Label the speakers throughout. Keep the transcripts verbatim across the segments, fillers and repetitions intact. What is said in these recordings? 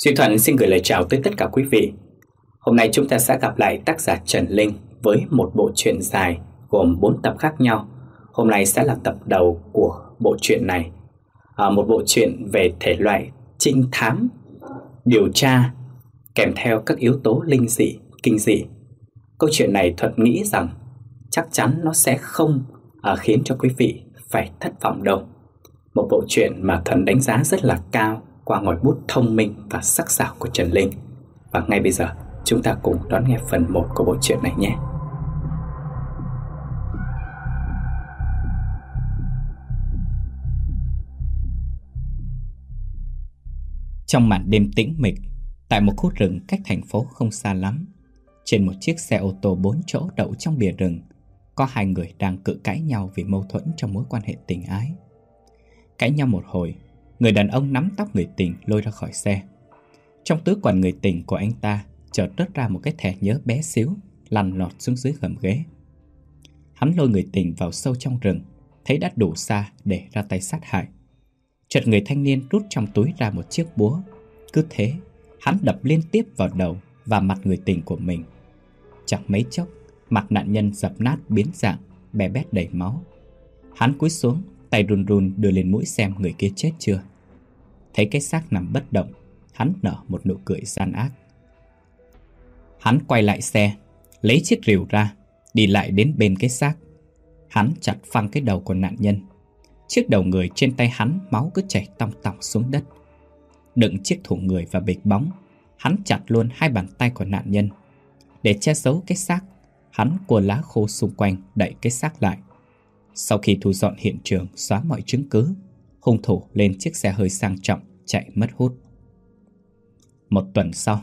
Speaker 1: Duy Thuận xin gửi lời chào tới tất cả quý vị. Hôm nay chúng ta sẽ gặp lại tác giả Trần Linh với một bộ truyện dài gồm bốn tập khác nhau. Hôm nay sẽ là tập đầu của bộ truyện này, à, một bộ truyện về thể loại trinh thám, điều tra, kèm theo các yếu tố linh dị, kinh dị. Câu chuyện này Thuận nghĩ rằng chắc chắn nó sẽ không à, khiến cho quý vị phải thất vọng đâu. Một bộ truyện mà Thuận đánh giá rất là cao qua ngòi bút thông minh và sắc sảo của Trần Linh. Và ngay bây giờ chúng ta cùng đón nghe phần một của bộ truyện này nhé. Trong màn đêm tĩnh mịch, tại một khu rừng cách thành phố không xa lắm, trên một chiếc xe ô tô bốn chỗ đậu trong bìa rừng, có hai người đang cự cãi nhau vì mâu thuẫn trong mối quan hệ tình ái. Cãi nhau một hồi, người đàn ông nắm tóc người tình lôi ra khỏi xe. Trong túi quần người tình của anh ta chợt rớt ra một cái thẻ nhớ bé xíu, lăn lọt xuống dưới gầm ghế. Hắn lôi người tình vào sâu trong rừng, thấy đã đủ xa để ra tay sát hại. Chợt người thanh niên rút trong túi ra một chiếc búa. Cứ thế, hắn đập liên tiếp vào đầu và mặt người tình của mình. Chẳng mấy chốc, mặt nạn nhân dập nát biến dạng, bè bét đầy máu. Hắn cúi xuống, tay run run đưa lên mũi xem người kia chết chưa. Thấy cái xác nằm bất động, hắn nở một nụ cười gian ác. Hắn quay lại xe, lấy chiếc rìu ra, đi lại đến bên cái xác. Hắn chặt phăng cái đầu của nạn nhân. Chiếc đầu người trên tay hắn máu cứ chảy tong tong xuống đất. Đựng chiếc thủ người và bịch bóng, hắn chặt luôn hai bàn tay của nạn nhân. Để che giấu cái xác, hắn cua lá khô xung quanh đậy cái xác lại. Sau khi thu dọn hiện trường, xóa mọi chứng cứ, hung thủ lên chiếc xe hơi sang trọng chạy mất hút. Một tuần sau.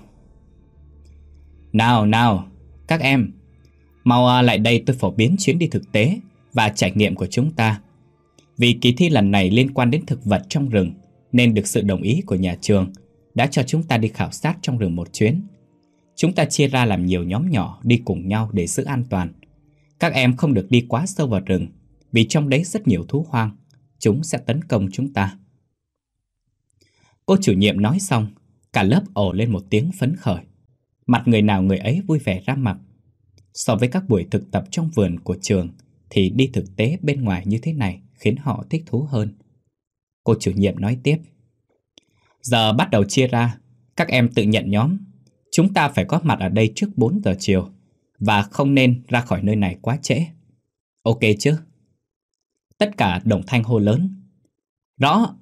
Speaker 1: Nào nào, các em, mau lại đây tôi phổ biến chuyến đi thực tế và trải nghiệm của chúng ta. Vì kỳ thi lần này liên quan đến thực vật trong rừng, nên được sự đồng ý của nhà trường đã cho chúng ta đi khảo sát trong rừng một chuyến. Chúng ta chia ra làm nhiều nhóm nhỏ đi cùng nhau để giữ an toàn. Các em không được đi quá sâu vào rừng, vì trong đấy rất nhiều thú hoang, chúng sẽ tấn công chúng ta. Cô chủ nhiệm nói xong, cả lớp ồ lên một tiếng phấn khởi. Mặt người nào người ấy vui vẻ ra mặt. So với các buổi thực tập trong vườn của trường, thì đi thực tế bên ngoài như thế này khiến họ thích thú hơn. Cô chủ nhiệm nói tiếp. Giờ bắt đầu chia ra, các em tự nhận nhóm. Chúng ta phải có mặt ở đây trước bốn giờ chiều, và không nên ra khỏi nơi này quá trễ. Ok chứ? Tất cả đồng thanh hô lớn. Rõ!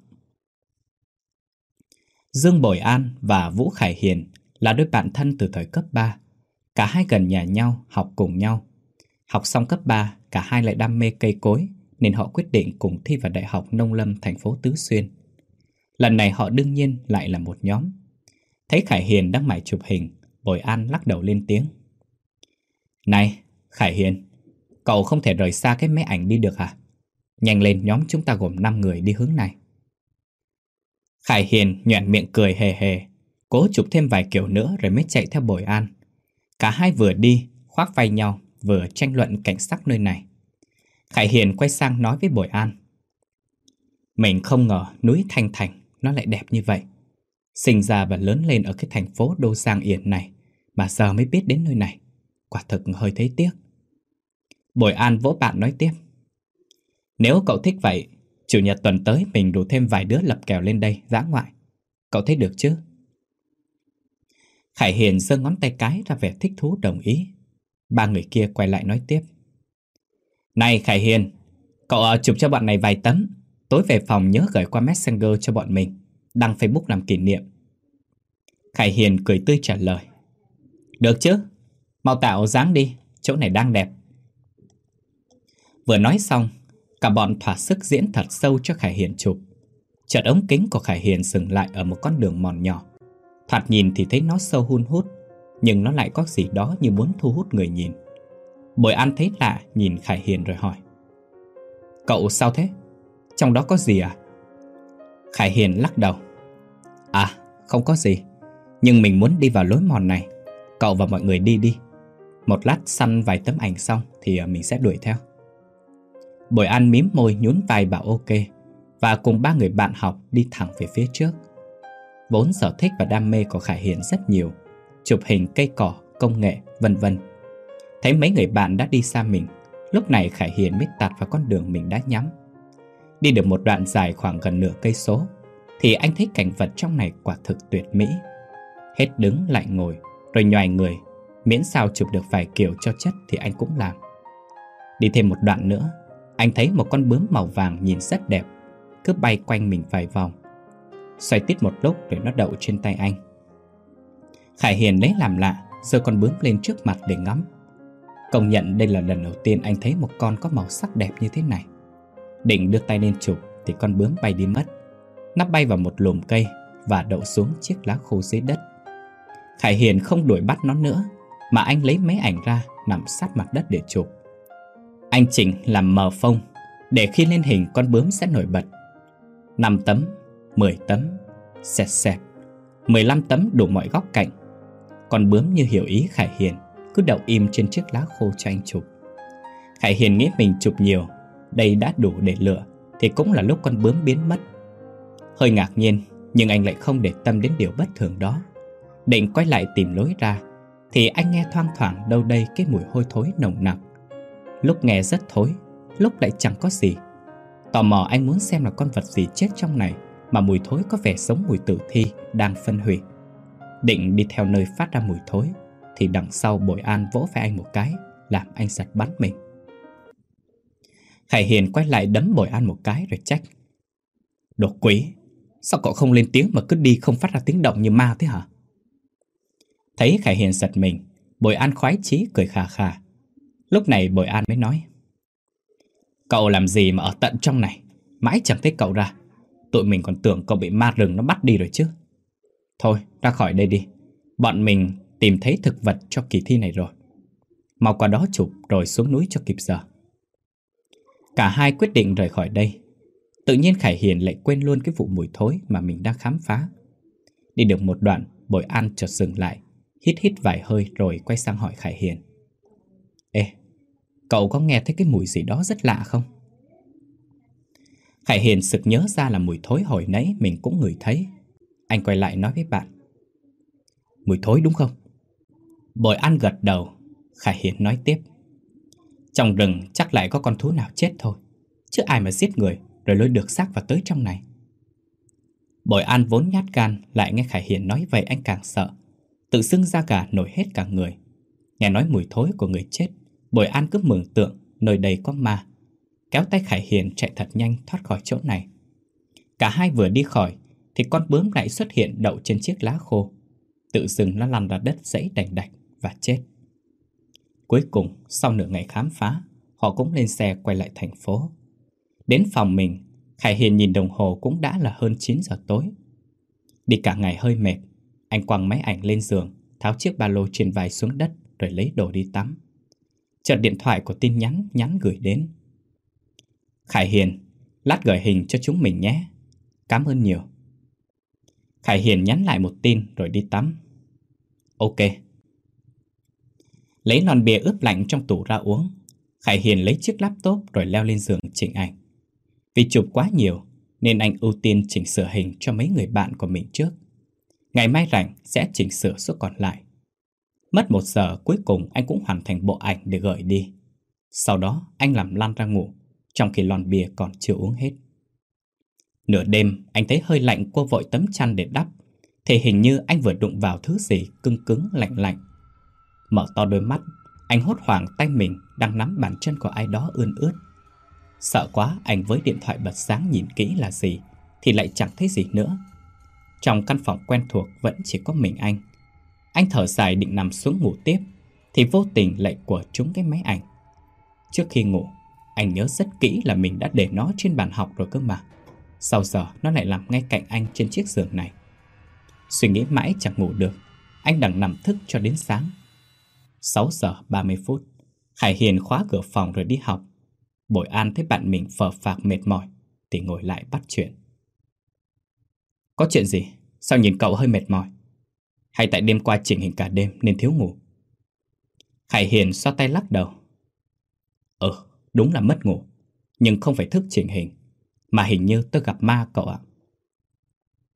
Speaker 1: Dương Bội An và Vũ Khải Hiền là đôi bạn thân từ thời cấp ba. Cả hai gần nhà nhau, học cùng nhau. Học xong cấp ba, cả hai lại đam mê cây cối, nên họ quyết định cùng thi vào Đại học Nông lâm thành phố Tứ Xuyên. Lần này họ đương nhiên lại là một nhóm. Thấy Khải Hiền đang mải chụp hình, Bội An lắc đầu lên tiếng. Này, Khải Hiền, cậu không thể rời xa cái máy ảnh đi được hả? Nhanh lên, nhóm chúng ta gồm năm người đi hướng này. Khải Hiền nhoẻn miệng cười hề hề, cố chụp thêm vài kiểu nữa rồi mới chạy theo Bội An. Cả hai vừa đi, khoác vai nhau, vừa tranh luận cảnh sắc nơi này. Khải Hiền quay sang nói với Bội An. Mình không ngờ núi Thanh Thành nó lại đẹp như vậy. Sinh ra và lớn lên ở cái thành phố Đô Giang Yển này, mà giờ mới biết đến nơi này. Quả thực hơi thấy tiếc. Bội An vỗ bạn nói tiếp. Nếu cậu thích vậy, chủ nhật tuần tới mình rủ thêm vài đứa lập kèo lên đây dã ngoại. Cậu thấy được chứ? Khải Hiền giơ ngón tay cái ra vẻ thích thú đồng ý. Ba người kia quay lại nói tiếp. Này Khải Hiền, cậu chụp cho bọn này vài tấm. Tối về phòng nhớ gửi qua Messenger cho bọn mình, đăng Facebook làm kỷ niệm. Khải Hiền cười tươi trả lời. Được chứ, mau tạo dáng đi, chỗ này đang đẹp. Vừa nói xong, cả bọn thỏa sức diễn thật sâu cho Khải Hiền chụp. Chợt ống kính của Khải Hiền dừng lại ở một con đường mòn nhỏ. Thoạt nhìn thì thấy nó sâu hun hút, nhưng nó lại có gì đó như muốn thu hút người nhìn. Bội An thấy lạ, nhìn Khải Hiền rồi hỏi. Cậu sao thế? Trong đó có gì à? Khải Hiền lắc đầu. À, không có gì. Nhưng mình muốn đi vào lối mòn này. Cậu và mọi người đi đi. Một lát săn vài tấm ảnh xong thì mình sẽ đuổi theo. Bội An mím môi nhún vai bảo ok, và cùng ba người bạn học đi thẳng về phía trước. Vốn sở thích và đam mê của Khải Hiền rất nhiều: chụp hình, cây cỏ, công nghệ, vân vân. Thấy mấy người bạn đã đi xa mình, lúc này Khải Hiền mới tạt vào con đường mình đã nhắm. Đi được một đoạn dài khoảng gần nửa cây số thì anh thấy cảnh vật trong này quả thực tuyệt mỹ. Hết đứng lại ngồi, rồi nhoài người, miễn sao chụp được vài kiểu cho chất thì anh cũng làm. Đi thêm một đoạn nữa, anh thấy một con bướm màu vàng nhìn rất đẹp, cứ bay quanh mình vài vòng. Xoay tít một lúc rồi nó đậu trên tay anh. Khải Hiền lấy làm lạ, giơ con bướm lên trước mặt để ngắm. Công nhận đây là lần đầu tiên anh thấy một con có màu sắc đẹp như thế này. Định đưa tay lên chụp thì con bướm bay đi mất. Nó bay vào một lùm cây và đậu xuống chiếc lá khô dưới đất. Khải Hiền không đuổi bắt nó nữa, mà anh lấy máy ảnh ra nằm sát mặt đất để chụp. Anh chỉnh làm mờ phông để khi lên hình con bướm sẽ nổi bật. Năm tấm, mười tấm, xẹt xẹt, mười lăm tấm đủ mọi góc cạnh. Con bướm như hiểu ý Khải Hiền, cứ đậu im trên chiếc lá khô cho anh chụp. Khải Hiền nghĩ mình chụp nhiều, đây đã đủ để lựa, thì cũng là lúc con bướm biến mất. Hơi ngạc nhiên, nhưng anh lại không để tâm đến điều bất thường đó. Định quay lại tìm lối ra thì anh nghe thoang thoảng đâu đây cái mùi hôi thối nồng nặc. Lúc nghe rất thối, lúc lại chẳng có gì. Tò mò anh muốn xem là con vật gì chết trong này mà mùi thối có vẻ giống mùi tử thi đang phân hủy. Định đi theo nơi phát ra mùi thối thì đằng sau Bội An vỗ vai anh một cái, làm anh giật bắn mình. Khải Hiền quay lại đấm Bội An một cái rồi trách: Đồ quỷ, sao cậu không lên tiếng mà cứ đi không phát ra tiếng động như ma thế hả? Thấy Khải Hiền giật mình, Bội An khoái chí cười khà khà. Lúc này Bội An mới nói: Cậu làm gì mà ở tận trong này, mãi chẳng thấy cậu ra. Tụi mình còn tưởng cậu bị ma rừng nó bắt đi rồi chứ. Thôi, ra khỏi đây đi. Bọn mình tìm thấy thực vật cho kỳ thi này rồi. Mau qua đó chụp rồi xuống núi cho kịp giờ. Cả hai quyết định rời khỏi đây. Tự nhiên Khải Hiền lại quên luôn cái vụ mùi thối mà mình đang khám phá. Đi được một đoạn, Bội An chợt dừng lại, hít hít vài hơi rồi quay sang hỏi Khải Hiền: Ê, cậu có nghe thấy cái mùi gì đó rất lạ không? Khải Hiền sực nhớ ra là mùi thối hồi nãy mình cũng ngửi thấy. Anh quay lại nói với bạn: Mùi thối đúng không? Bội An gật đầu. Khải Hiền nói tiếp: Trong rừng chắc lại có con thú nào chết thôi, chứ ai mà giết người rồi lôi được xác vào tới trong này. Bội An vốn nhát gan, lại nghe Khải Hiền nói vậy anh càng sợ, tự dưng da gà nổi hết cả người. Nghe nói mùi thối của người chết, Bội An cứ mường tượng nơi đây có ma, kéo tay Khải Hiền chạy thật nhanh thoát khỏi chỗ này. Cả hai vừa đi khỏi thì con bướm lại xuất hiện đậu trên chiếc lá khô. Tự dưng nó lăn ra đất dãy đành đạch và chết. Cuối cùng, sau nửa ngày khám phá, họ cũng lên xe quay lại thành phố. Đến phòng mình, Khải Hiền nhìn đồng hồ cũng đã là hơn chín giờ tối. Đi cả ngày hơi mệt, anh quăng máy ảnh lên giường, tháo chiếc ba lô trên vai xuống đất rồi lấy đồ đi tắm. Chợt điện thoại của tin nhắn nhắn gửi đến: Khải Hiền, lát gửi hình cho chúng mình nhé. Cảm ơn nhiều. Khải Hiền nhắn lại một tin rồi đi tắm. Ok. Lấy lon bia ướp lạnh trong tủ ra uống, Khải Hiền lấy chiếc laptop rồi leo lên giường chỉnh ảnh. Vì chụp quá nhiều nên anh ưu tiên chỉnh sửa hình cho mấy người bạn của mình trước. Ngày mai rảnh sẽ chỉnh sửa số còn lại. Mất một giờ cuối cùng anh cũng hoàn thành bộ ảnh để gửi đi. Sau đó anh làm lăn ra ngủ, trong khi lon bia còn chưa uống hết. Nửa đêm anh thấy hơi lạnh, cô vội tấm chăn để đắp, thì hình như anh vừa đụng vào thứ gì cứng cứng lạnh lạnh. Mở to đôi mắt, anh hốt hoảng tay mình đang nắm bàn chân của ai đó ươn ướt. Sợ quá anh với điện thoại bật sáng nhìn kỹ là gì thì lại chẳng thấy gì nữa. Trong căn phòng quen thuộc vẫn chỉ có mình anh. Anh thở dài định nằm xuống ngủ tiếp thì vô tình lại quở trúng cái máy ảnh. Trước khi ngủ, anh nhớ rất kỹ là mình đã để nó trên bàn học rồi cơ mà. Sao giờ nó lại nằm ngay cạnh anh trên chiếc giường này? Suy nghĩ mãi chẳng ngủ được, anh đành nằm thức cho đến sáng. Sáu giờ ba mươi phút, Khải Hiền khóa cửa phòng rồi đi học. Bội An thấy bạn mình phờ phạc mệt mỏi thì ngồi lại bắt chuyện. Có chuyện gì? Sao nhìn cậu hơi mệt mỏi? Hay tại đêm qua chỉnh hình cả đêm nên thiếu ngủ? Khải Hiền xoa tay lắc đầu. Ừ, đúng là mất ngủ, nhưng không phải thức chỉnh hình, mà hình như tôi gặp ma cậu ạ.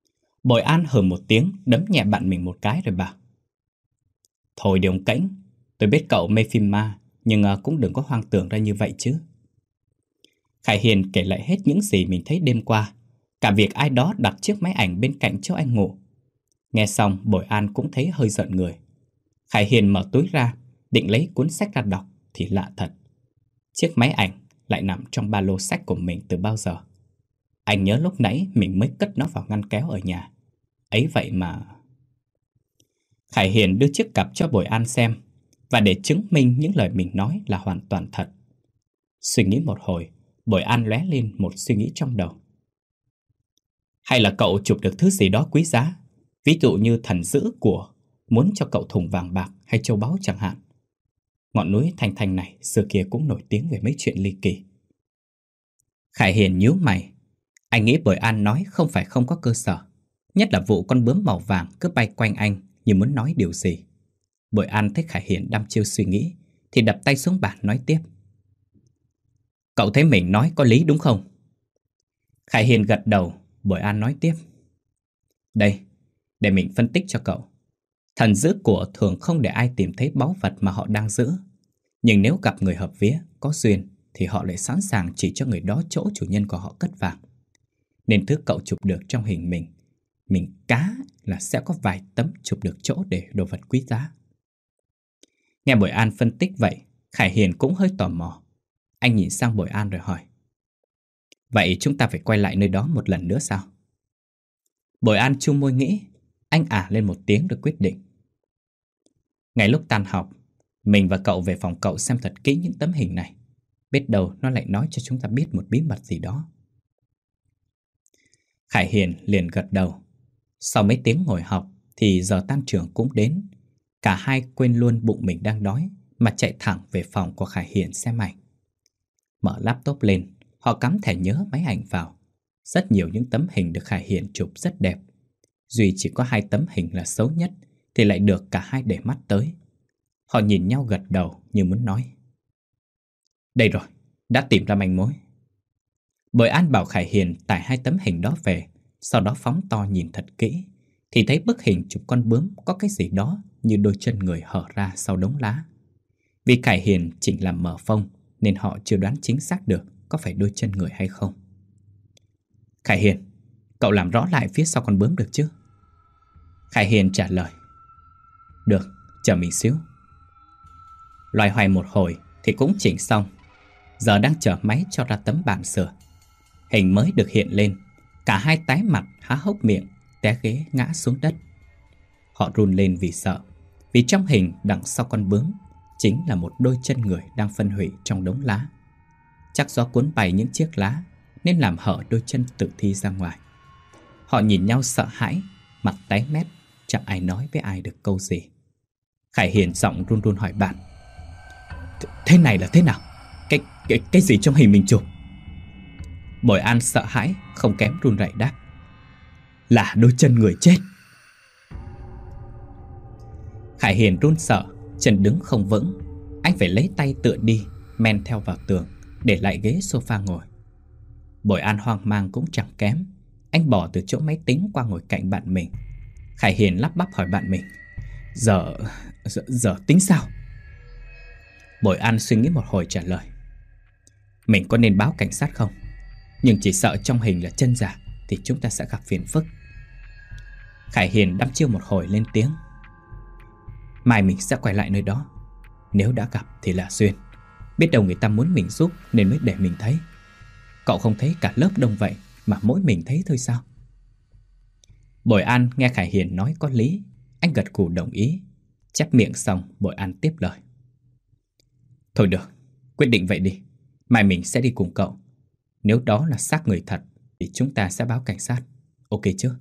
Speaker 1: Bội An hừ một tiếng, đấm nhẹ bạn mình một cái rồi bảo: Thôi đi ông Cảnh, tôi biết cậu mê phim ma, nhưng à, cũng đừng có hoang tưởng ra như vậy chứ. Khải Hiền kể lại hết những gì mình thấy đêm qua, cả việc ai đó đặt chiếc máy ảnh bên cạnh chỗ anh ngủ. Nghe xong, Bội An cũng thấy hơi giận người. Khải Hiền mở túi ra, định lấy cuốn sách ra đọc, thì lạ thật. Chiếc máy ảnh lại nằm trong ba lô sách của mình từ bao giờ. Anh nhớ lúc nãy mình mới cất nó vào ngăn kéo ở nhà. Ấy vậy mà... Khải Hiền đưa chiếc cặp cho Bội An xem, và để chứng minh những lời mình nói là hoàn toàn thật. Suy nghĩ một hồi, Bội An lóe lên một suy nghĩ trong đầu. Hay là cậu chụp được thứ gì đó quý giá, ví dụ như thần dữ của muốn cho cậu thùng vàng bạc hay châu báu chẳng hạn. Ngọn núi Thanh Thanh này xưa kia cũng nổi tiếng về mấy chuyện ly kỳ. Khải Hiền nhíu mày. Anh nghĩ Bội An nói không phải không có cơ sở, nhất là vụ con bướm màu vàng cứ bay quanh anh như muốn nói điều gì. Bội An thấy Khải Hiền đăm chiêu suy nghĩ thì đập tay xuống bàn nói tiếp. Cậu thấy mình nói có lý đúng không? Khải Hiền gật đầu. Bội An nói tiếp. Đây, để mình phân tích cho cậu. Thần giữ của thường không để ai tìm thấy báu vật mà họ đang giữ. Nhưng nếu gặp người hợp vía, có duyên, thì họ lại sẵn sàng chỉ cho người đó chỗ chủ nhân của họ cất vàng. Nên thứ cậu chụp được trong hình mình, mình cá là sẽ có vài tấm chụp được chỗ để đồ vật quý giá. Nghe Bội An phân tích vậy, Khải Hiền cũng hơi tò mò. Anh nhìn sang Bội An rồi hỏi. Vậy chúng ta phải quay lại nơi đó một lần nữa sao? Bội An chu môi nghĩ. Anh ả lên một tiếng rồi quyết định. Ngày lúc tan học, mình và cậu về phòng cậu xem thật kỹ những tấm hình này. Biết đâu nó lại nói cho chúng ta biết một bí mật gì đó. Khải Hiền liền gật đầu. Sau mấy tiếng ngồi học thì giờ tan trường cũng đến. Cả hai quên luôn bụng mình đang đói mà chạy thẳng về phòng của Khải Hiền xem ảnh. Mở laptop lên, họ cắm thẻ nhớ máy ảnh vào. Rất nhiều những tấm hình được Khải Hiền chụp rất đẹp. Duy chỉ có hai tấm hình là xấu nhất thì lại được cả hai để mắt tới. Họ nhìn nhau gật đầu như muốn nói. Đây rồi, đã tìm ra manh mối. Bội An bảo Khải Hiền tải hai tấm hình đó về, sau đó phóng to nhìn thật kỹ, thì thấy bức hình chụp con bướm có cái gì đó như đôi chân người hở ra sau đống lá. Vì Khải Hiền chỉnh làm mở phông nên họ chưa đoán chính xác được có phải đôi chân người hay không. Khải Hiền, cậu làm rõ lại phía sau con bướm được chứ? Khải Hiền trả lời. Được, chờ mình xíu. Loay hoay một hồi thì cũng chỉnh xong. Giờ đang chờ máy cho ra tấm bản sửa. Hình mới được hiện lên. Cả hai tái mặt há hốc miệng, té ghế ngã xuống đất. Họ run lên vì sợ. Vì trong hình đằng sau con bướm chính là một đôi chân người đang phân hủy trong đống lá. Chắc gió cuốn bay những chiếc lá nên làm hở đôi chân tử thi ra ngoài. Họ nhìn nhau sợ hãi, mặt tái mét, chẳng ai nói với ai được câu gì. Khải Hiền giọng run run hỏi bạn. Thế này là thế nào? Cái, cái, cái gì trong hình mình chụp? Bội An sợ hãi, không kém run rẩy đáp. Là đôi chân người chết. Khải Hiền run sợ, chân đứng không vững. Anh phải lấy tay tựa đi, men theo vào tường, để lại ghế sofa ngồi. Bội An hoang mang cũng chẳng kém. Anh bỏ từ chỗ máy tính qua ngồi cạnh bạn mình. Khải Hiền lắp bắp hỏi bạn mình. Giờ, giờ, giờ tính sao? Bội An suy nghĩ một hồi trả lời. Mình có nên báo cảnh sát không? Nhưng chỉ sợ trong hình là chân giả thì chúng ta sẽ gặp phiền phức. Khải Hiền đăm chiêu một hồi lên tiếng. Mai mình sẽ quay lại nơi đó. Nếu đã gặp thì là duyên. Biết đâu người ta muốn mình giúp nên mới để mình thấy. Cậu không thấy cả lớp đông vậy mà mỗi mình thấy thôi sao? Bội An nghe Khải Hiền nói có lý. Anh gật gù đồng ý. Chép miệng xong, Bội An tiếp lời. Thôi được, quyết định vậy đi. Mai mình sẽ đi cùng cậu. Nếu đó là xác người thật thì chúng ta sẽ báo cảnh sát. Ok chứ?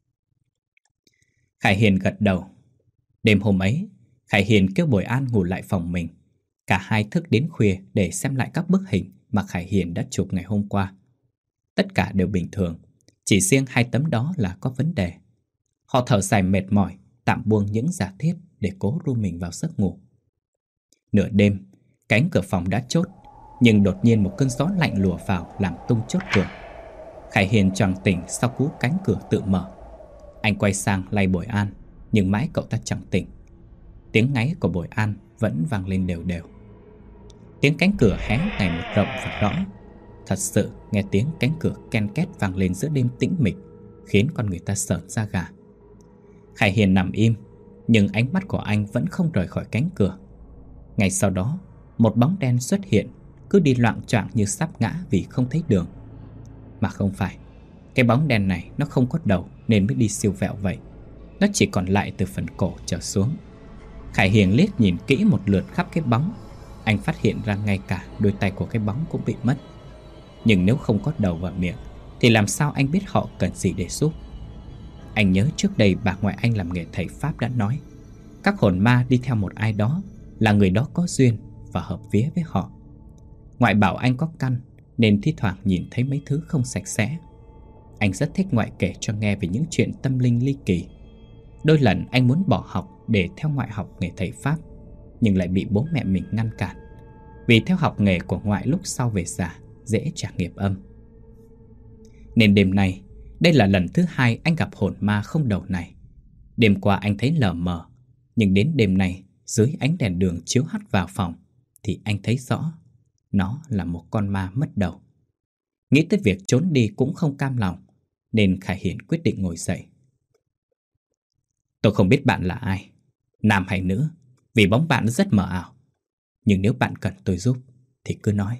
Speaker 1: Khải Hiền gật đầu. Đêm hôm ấy, Khải Hiền kêu Bội An ngủ lại phòng mình. Cả hai thức đến khuya để xem lại các bức hình mà Khải Hiền đã chụp ngày hôm qua. Tất cả đều bình thường, chỉ riêng hai tấm đó là có vấn đề. Họ thở dài mệt mỏi, tạm buông những giả thiết để cố ru mình vào giấc ngủ. Nửa đêm, cánh cửa phòng đã chốt, nhưng đột nhiên một cơn gió lạnh lùa vào làm tung chốt cửa. Khải Hiền choàng tỉnh sau cú cánh cửa tự mở. Anh quay sang lay Bội An, nhưng mãi cậu ta chẳng tỉnh. Tiếng ngáy của Bội An vẫn vang lên đều đều. Tiếng cánh cửa hé ngày một rộng và rõ. Thật sự nghe tiếng cánh cửa ken két vang lên giữa đêm tĩnh mịch, khiến con người ta sởn da gà. Khải Hiền nằm im, nhưng ánh mắt của anh vẫn không rời khỏi cánh cửa. Ngay sau đó, một bóng đen xuất hiện, cứ đi loạng choạng như sắp ngã vì không thấy đường. Mà không phải, cái bóng đen này nó không có đầu nên mới đi siêu vẹo vậy. Nó chỉ còn lại từ phần cổ trở xuống. Khải Hiền liếc nhìn kỹ một lượt khắp cái bóng. Anh phát hiện ra ngay cả đôi tay của cái bóng cũng bị mất. Nhưng nếu không có đầu và miệng thì làm sao anh biết họ cần gì để giúp? Anh nhớ trước đây bà ngoại anh làm nghề thầy Pháp đã nói, các hồn ma đi theo một ai đó là người đó có duyên và hợp vía với họ. Ngoại bảo anh có căn nên thi thoảng nhìn thấy mấy thứ không sạch sẽ. Anh rất thích ngoại kể cho nghe về những chuyện tâm linh ly kỳ. Đôi lần anh muốn bỏ học để theo ngoại học nghề thầy Pháp, nhưng lại bị bố mẹ mình ngăn cản, vì theo học nghề của ngoại lúc sau về già dễ trả nghiệp âm. Nên đêm nay, đây là lần thứ hai anh gặp hồn ma không đầu này. Đêm qua anh thấy lờ mờ, nhưng đến đêm nay, dưới ánh đèn đường chiếu hắt vào phòng thì anh thấy rõ nó là một con ma mất đầu. Nghĩ tới việc trốn đi cũng không cam lòng, nên Khải Hiền quyết định ngồi dậy. Tôi không biết bạn là ai, nam hay nữ, vì bóng bạn rất mờ ảo. Nhưng nếu bạn cần tôi giúp thì cứ nói.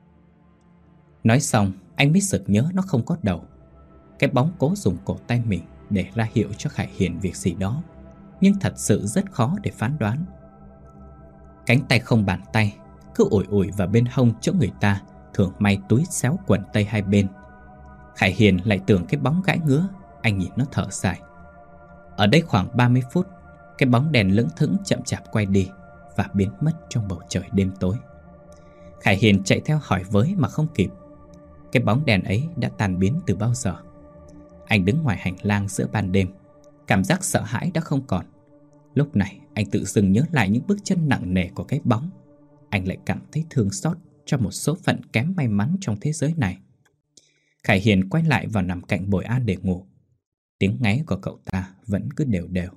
Speaker 1: Nói xong, anh mới sực nhớ nó không có đầu. Cái bóng cố dùng cổ tay mình để ra hiệu cho Khải Hiền việc gì đó, nhưng thật sự rất khó để phán đoán. Cánh tay không bàn tay, cứ ủi ủi vào bên hông chỗ người ta thường may túi xéo quần tây hai bên. Khải Hiền lại tưởng cái bóng gãi ngứa. Anh nhìn nó thở dài. Ở đây khoảng ba mươi phút, cái bóng đèn lững thững chậm chạp quay đi và biến mất trong bầu trời đêm tối. Khải Hiền chạy theo hỏi với mà không kịp. Cái bóng đèn ấy đã tan biến từ bao giờ. Anh đứng ngoài hành lang giữa ban đêm, cảm giác sợ hãi đã không còn. Lúc này anh tự dưng nhớ lại những bước chân nặng nề của cái bóng. Anh lại cảm thấy thương xót cho một số phận kém may mắn trong thế giới này. Khải Hiền quay lại vào nằm cạnh Bội An để ngủ. Tiếng ngáy của cậu ta vẫn cứ đều đều.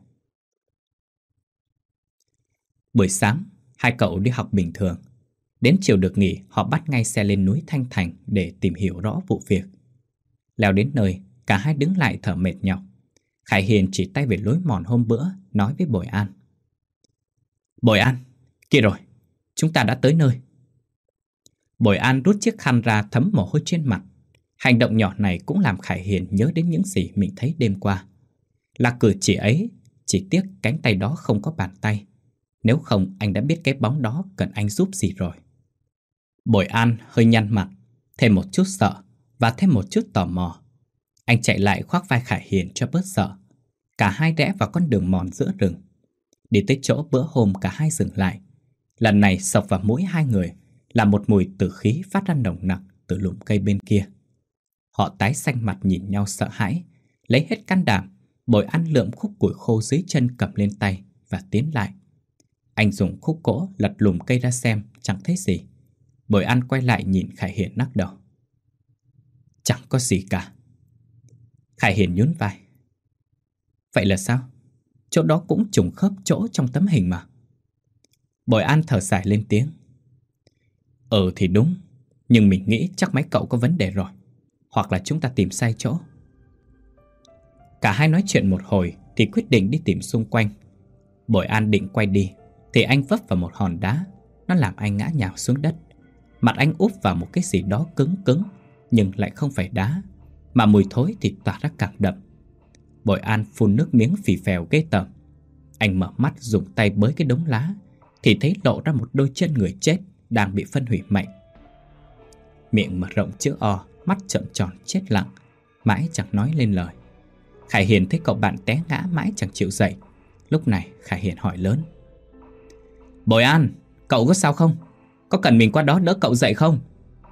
Speaker 1: Buổi sáng, hai cậu đi học bình thường. Đến chiều được nghỉ, họ bắt ngay xe lên núi Thanh Thành để tìm hiểu rõ vụ việc. Leo đến nơi, cả hai đứng lại thở mệt nhọc. Khải Hiền chỉ tay về lối mòn hôm bữa, nói với Bội An. Bội An, kia rồi, chúng ta đã tới nơi. Bội An rút chiếc khăn ra thấm mồ hôi trên mặt. Hành động nhỏ này cũng làm Khải Hiền nhớ đến những gì mình thấy đêm qua. Là cử chỉ ấy, chỉ tiếc cánh tay đó không có bàn tay. Nếu không anh đã biết cái bóng đó cần anh giúp gì rồi. Bội An hơi nhăn mặt, thêm một chút sợ và thêm một chút tò mò. Anh chạy lại khoác vai Khải Hiền cho bớt sợ. Cả hai rẽ vào con đường mòn giữa rừng. Đi tới chỗ bữa hôm cả hai dừng lại. Lần này xộc vào mũi hai người là một mùi tử khí phát ra nồng nặc từ lùm cây bên kia. Họ tái xanh mặt nhìn nhau sợ hãi. Lấy hết can đảm, Bội An lượm khúc củi khô dưới chân cầm lên tay và tiến lại. Anh dùng khúc gỗ lật lùm cây ra xem, chẳng thấy gì. Bội An quay lại nhìn Khải Hiền lắc đầu. Chẳng có gì cả. Khải Hiền nhún vai. Vậy là sao? Chỗ đó cũng trùng khớp chỗ trong tấm hình mà. Bội An thở dài lên tiếng. Ừ thì đúng, nhưng mình nghĩ chắc mấy cậu có vấn đề rồi. Hoặc là chúng ta tìm sai chỗ. Cả hai nói chuyện một hồi thì quyết định đi tìm xung quanh. Bội An định quay đi thì anh vấp vào một hòn đá. Nó làm anh ngã nhào xuống đất. Mặt anh úp vào một cái gì đó cứng cứng, nhưng lại không phải đá, mà mùi thối thì tỏa ra càng đậm. Bội An phun nước miếng phì phèo ghê tởm. Anh mở mắt dùng tay bới cái đống lá thì thấy lộ ra một đôi chân người chết đang bị phân hủy mạnh. Miệng mở rộng chữ O, mắt trợn tròn chết lặng, mãi chẳng nói lên lời. Khải Hiền thấy cậu bạn té ngã mãi chẳng chịu dậy. Lúc này Khải Hiền hỏi lớn. Bội An, cậu có sao không? Có cần mình qua đó đỡ cậu dậy không?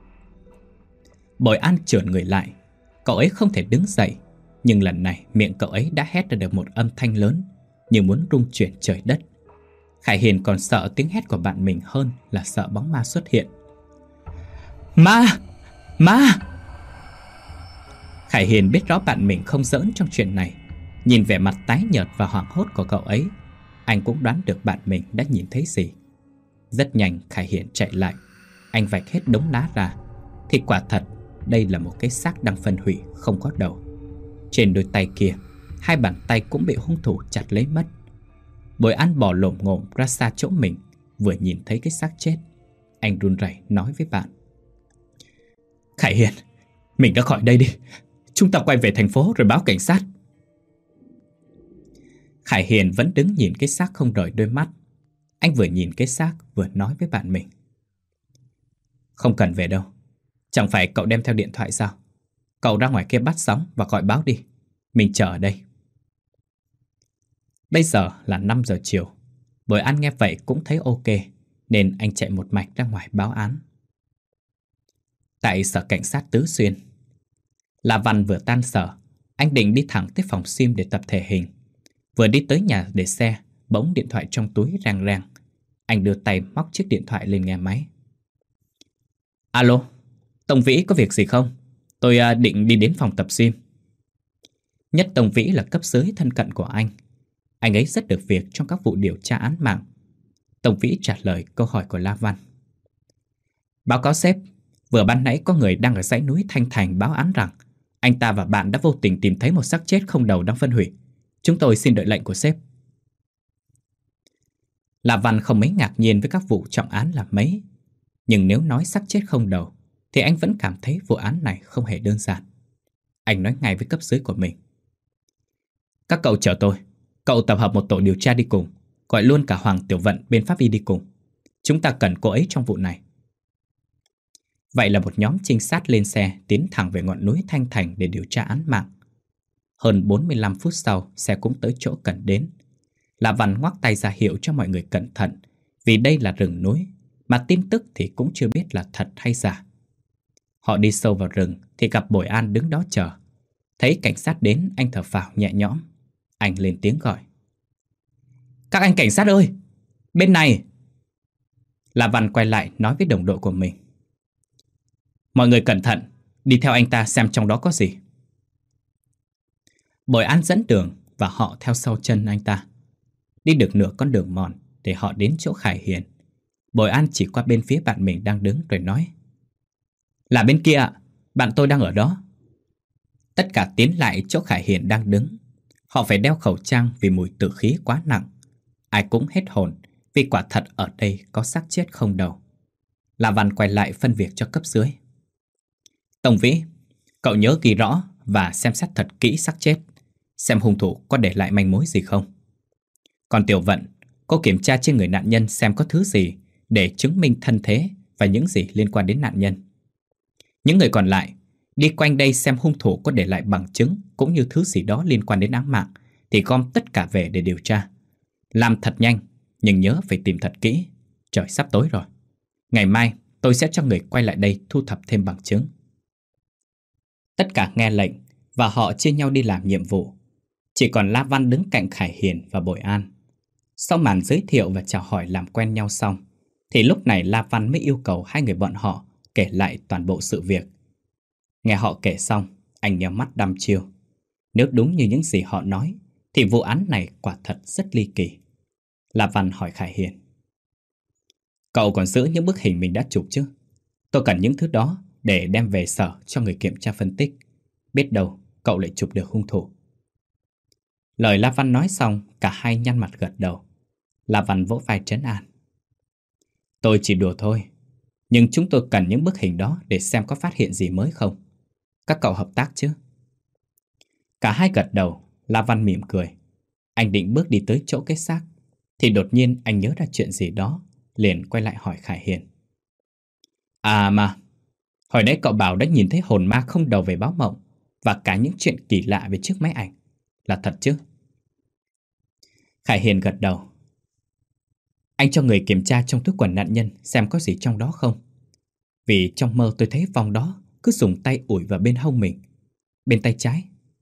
Speaker 1: Bội An trườn người lại. Cậu ấy không thể đứng dậy, nhưng lần này miệng cậu ấy đã hét ra được một âm thanh lớn, như muốn rung chuyển trời đất. Khải Hiền còn sợ tiếng hét của bạn mình hơn là sợ bóng ma xuất hiện. Ma! Ma! Khải Hiền biết rõ bạn mình không giỡn trong chuyện này, Nhìn vẻ mặt tái nhợt và hoảng hốt của cậu ấy, anh cũng đoán được bạn mình đã nhìn thấy gì. Rất nhanh Khải Hiền chạy lại. Anh vạch hết đống đá ra, thì quả thật đây là một cái xác đang phân hủy không có đầu. Trên đôi tay kia, hai bàn tay cũng bị hung thủ chặt lấy mất. Bội An bỏ lổm ngổm ra xa chỗ mình, vừa nhìn thấy cái xác chết. Anh run rẩy nói với bạn: Khải Hiền, mình đã khỏi đây đi. Chúng ta quay về thành phố rồi báo cảnh sát. Khải Hiền vẫn đứng nhìn cái xác không rời đôi mắt. Anh vừa nhìn cái xác vừa nói với bạn mình: Không cần về đâu. Chẳng phải cậu đem theo điện thoại sao? Cậu ra ngoài kia bắt sóng và gọi báo đi. Mình chờ ở đây. Bây giờ là năm giờ chiều. Bội An nghe vậy cũng thấy ok, nên anh chạy một mạch ra ngoài báo án. Tại sở cảnh sát Tứ Xuyên, La Văn vừa tan sở, anh định đi thẳng tới phòng sim để tập thể hình. Vừa đi tới nhà để xe, bỗng điện thoại trong túi rang rang. Anh đưa tay móc chiếc điện thoại lên nghe máy. Alo, Tông Vĩ có việc gì không? Tôi à, định đi đến phòng tập gym. Nhất Tông Vĩ là cấp dưới thân cận của anh. Anh ấy rất được việc trong các vụ điều tra án mạng. Tông Vĩ trả lời câu hỏi của La Văn. Báo cáo sếp, vừa ban nãy có người đang ở dãy núi Thanh Thành báo án rằng anh ta và bạn đã vô tình tìm thấy một xác chết không đầu đang phân hủy. Chúng tôi xin đợi lệnh của sếp. La Văn không mấy ngạc nhiên với các vụ trọng án là mấy. Nhưng nếu nói xác chết không đầu thì anh vẫn cảm thấy vụ án này không hề đơn giản. Anh nói ngay với cấp dưới của mình: Các cậu chờ tôi. Cậu tập hợp một tổ điều tra đi cùng. Gọi luôn cả Hoàng Tiểu Vận bên pháp y đi cùng. Chúng ta cần cô ấy trong vụ này. Vậy là một nhóm trinh sát lên xe tiến thẳng về ngọn núi Thanh Thành để điều tra án mạng. Hơn bốn mươi lăm phút sau, xe cũng tới chỗ cần đến. La Văn ngoắc tay ra hiệu cho mọi người cẩn thận, vì đây là rừng núi, mà tin tức thì cũng chưa biết là thật hay giả. Họ đi sâu vào rừng thì gặp Bội An đứng đó chờ. Thấy cảnh sát đến, anh thở phào nhẹ nhõm. Anh lên tiếng gọi: Các anh cảnh sát ơi, bên này! La Văn quay lại nói với đồng đội của mình: Mọi người cẩn thận, đi theo anh ta xem trong đó có gì. Bội An dẫn đường và họ theo sau chân anh ta. Đi được nửa con đường mòn để họ đến chỗ Khải Hiền. Bội An chỉ qua bên phía bạn mình đang đứng rồi nói: Là bên kia ạ, bạn tôi đang ở đó. Tất cả tiến lại chỗ Khải Hiền đang đứng. Họ phải đeo khẩu trang vì mùi tử khí quá nặng. Ai cũng hết hồn vì quả thật ở đây có xác chết không đầu. La Văn quay lại phân việc cho cấp dưới: Tông Vĩ, cậu nhớ ghi rõ và xem xét thật kỹ xác chết, xem hung thủ có để lại manh mối gì không. Còn Tiểu Vận, cô kiểm tra trên người nạn nhân xem có thứ gì để chứng minh thân thế và những gì liên quan đến nạn nhân. Những người còn lại, đi quanh đây xem hung thủ có để lại bằng chứng cũng như thứ gì đó liên quan đến án mạng thì gom tất cả về để điều tra. Làm thật nhanh, nhưng nhớ phải tìm thật kỹ. Trời sắp tối rồi. Ngày mai tôi sẽ cho người quay lại đây thu thập thêm bằng chứng. Tất cả nghe lệnh và họ chia nhau đi làm nhiệm vụ. Chỉ còn La Văn đứng cạnh Khải Hiền và Bội An. Sau màn giới thiệu và chào hỏi làm quen nhau xong, thì lúc này La Văn mới yêu cầu hai người bọn họ kể lại toàn bộ sự việc. Nghe họ kể xong, anh nhắm mắt đăm chiêu. Nếu đúng như những gì họ nói, thì vụ án này quả thật rất ly kỳ. La Văn hỏi Khải Hiền: Cậu còn giữ những bức hình mình đã chụp chứ? Tôi cần những thứ đó để đem về sở cho người kiểm tra phân tích. Biết đâu cậu lại chụp được hung thủ. Lời La Văn nói xong, cả hai nhăn mặt gật đầu. La Văn vỗ vai trấn an: Tôi chỉ đùa thôi, nhưng chúng tôi cần những bức hình đó để xem có phát hiện gì mới không. Các cậu hợp tác chứ? Cả hai gật đầu. La Văn mỉm cười. Anh định bước đi tới chỗ cái xác, thì đột nhiên anh nhớ ra chuyện gì đó, liền quay lại hỏi Khải Hiền: À mà, hồi nãy cậu bảo đã nhìn thấy hồn ma không đầu về báo mộng và cả những chuyện kỳ lạ về chiếc máy ảnh, là thật chứ? Khải Hiền gật đầu. Anh cho người kiểm tra trong túi quần nạn nhân xem có gì trong đó không. Vì trong mơ tôi thấy vong đó cứ dùng tay ủi vào bên hông mình, bên tay trái.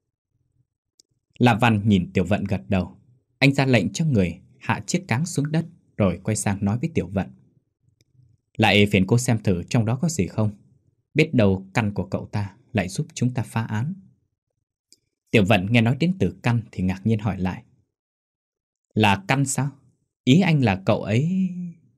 Speaker 1: La Văn nhìn Tiểu Vận gật đầu. Anh ra lệnh cho người hạ chiếc cáng xuống đất, rồi quay sang nói với Tiểu Vận: Lại phiền cô xem thử trong đó có gì không. Biết đâu căn của cậu ta lại giúp chúng ta phá án. Tiểu Vận nghe nói đến từ Căn thì ngạc nhiên hỏi lại. Là Căn sao? Ý anh là cậu ấy...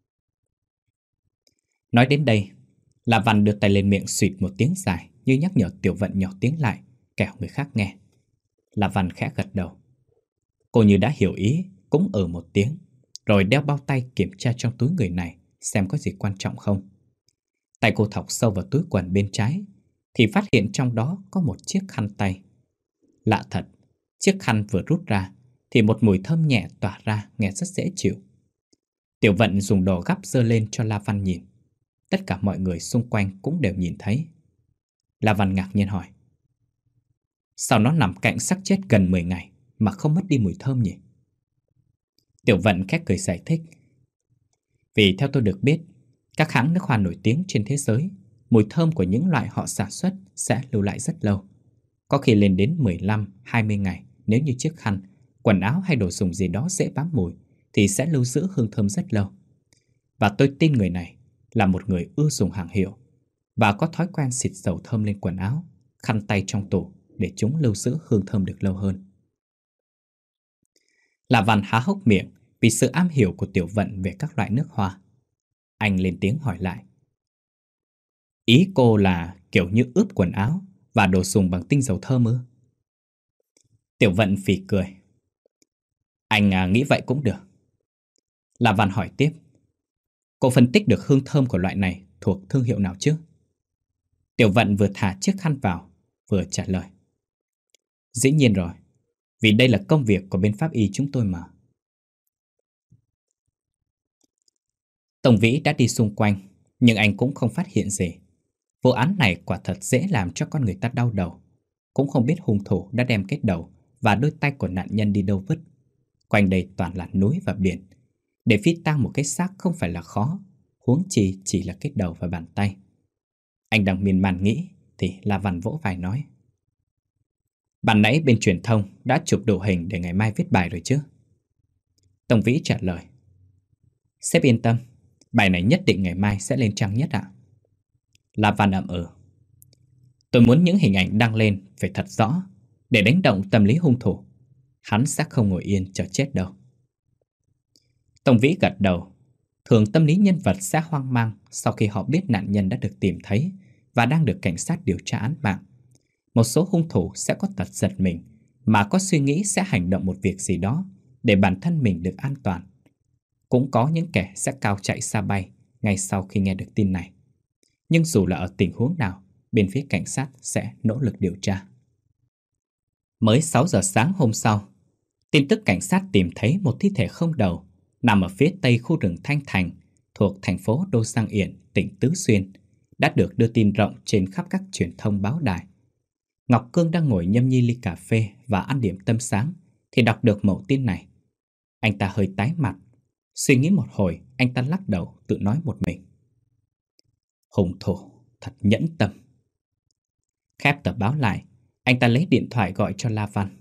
Speaker 1: Nói đến đây, La Văn đưa tay lên miệng xụt một tiếng dài như nhắc nhở Tiểu Vận nhỏ tiếng lại, kẻo người khác nghe. La Văn khẽ gật đầu. Cô như đã hiểu ý, cũng ừ một tiếng, rồi đeo bao tay kiểm tra trong túi người này xem có gì quan trọng không. Tay cô thọc sâu vào túi quần bên trái thì phát hiện trong đó có một chiếc khăn tay. Lạ thật, chiếc khăn vừa rút ra thì một mùi thơm nhẹ tỏa ra nghe rất dễ chịu. Tiểu Vận dùng đồ gắp giơ lên cho La Văn nhìn. Tất cả mọi người xung quanh cũng đều nhìn thấy. La Văn ngạc nhiên hỏi. Sao nó nằm cạnh xác chết gần mười ngày mà không mất đi mùi thơm nhỉ? Tiểu Vận khẽ cười giải thích. Vì theo tôi được biết, các hãng nước hoa nổi tiếng trên thế giới, mùi thơm của những loại họ sản xuất sẽ lưu lại rất lâu. Có khi lên đến mười lăm hai mươi ngày. Nếu như chiếc khăn, quần áo hay đồ dùng gì đó dễ bám mùi thì sẽ lưu giữ hương thơm rất lâu. Và tôi tin người này là một người ưa dùng hàng hiệu và có thói quen xịt dầu thơm lên quần áo, khăn tay trong tủ để chúng lưu giữ hương thơm được lâu hơn. La Văn há hốc miệng vì sự am hiểu của Tiểu Vận về các loại nước hoa. Anh lên tiếng hỏi lại. Ý cô là kiểu như ướp quần áo và đồ dùng bằng tinh dầu thơm ư? Tiểu Vận phì cười. Anh à, nghĩ vậy cũng được. La Văn hỏi tiếp. Cô phân tích được hương thơm của loại này thuộc thương hiệu nào chứ? Tiểu Vận vừa thả chiếc khăn vào, vừa trả lời. Dĩ nhiên rồi, vì đây là công việc của bên pháp y chúng tôi mà. Tổng Vĩ đã đi xung quanh, nhưng anh cũng không phát hiện gì. Vụ án này quả thật dễ làm cho con người ta đau đầu. Cũng không biết hung thủ đã đem cái đầu và đôi tay của nạn nhân đi đâu vứt. Quanh đây toàn là núi và biển. Để phi tang một cái xác không phải là khó, huống chi chỉ là cái đầu và bàn tay. Anh đang miên man nghĩ thì La Văn vỗ vai nói. Bạn nãy bên truyền thông đã chụp đồ hình để ngày mai viết bài rồi chứ? Tổng Vĩ trả lời. Sếp yên tâm, bài này nhất định ngày mai sẽ lên trang nhất ạ. La Văn ậm ừ. Tôi muốn những hình ảnh đăng lên phải thật rõ để đánh động tâm lý hung thủ. Hắn sẽ không ngồi yên chờ chết đâu. Tổng Vĩ gật đầu. Thường tâm lý nhân vật sẽ hoang mang sau khi họ biết nạn nhân đã được tìm thấy và đang được cảnh sát điều tra án mạng. Một số hung thủ sẽ có tật giật mình mà có suy nghĩ sẽ hành động một việc gì đó để bản thân mình được an toàn. Cũng có những kẻ sẽ cao chạy xa bay ngay sau khi nghe được tin này. Nhưng dù là ở tình huống nào, bên phía cảnh sát sẽ nỗ lực điều tra. Mới sáu giờ sáng hôm sau, tin tức cảnh sát tìm thấy một thi thể không đầu nằm ở phía tây khu rừng Thanh Thành thuộc thành phố Đô Giang Yển, tỉnh Tứ Xuyên đã được đưa tin rộng trên khắp các truyền thông báo đài. Ngọc Cương đang ngồi nhâm nhi ly cà phê và ăn điểm tâm sáng thì đọc được mẩu tin này. Anh ta hơi tái mặt. Suy nghĩ một hồi, anh ta lắc đầu tự nói một mình. Hung thủ thật nhẫn tâm. Khép tờ báo lại, anh ta lấy điện thoại gọi cho La Văn.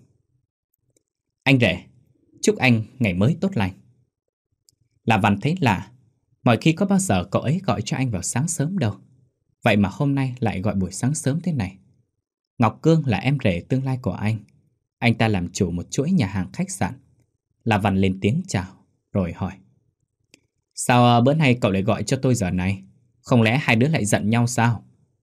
Speaker 1: Anh rể, chúc anh ngày mới tốt lành. La Văn thấy lạ, mọi khi có bao giờ cậu ấy gọi cho anh vào sáng sớm đâu. Vậy mà hôm nay lại gọi buổi sáng sớm thế này. Ngọc Cương là em rể tương lai của anh. Anh ta làm chủ một chuỗi nhà hàng khách sạn. La Văn lên tiếng chào, rồi hỏi. Sao bữa nay cậu lại gọi cho tôi giờ này? Không lẽ hai đứa lại giận nhau sao?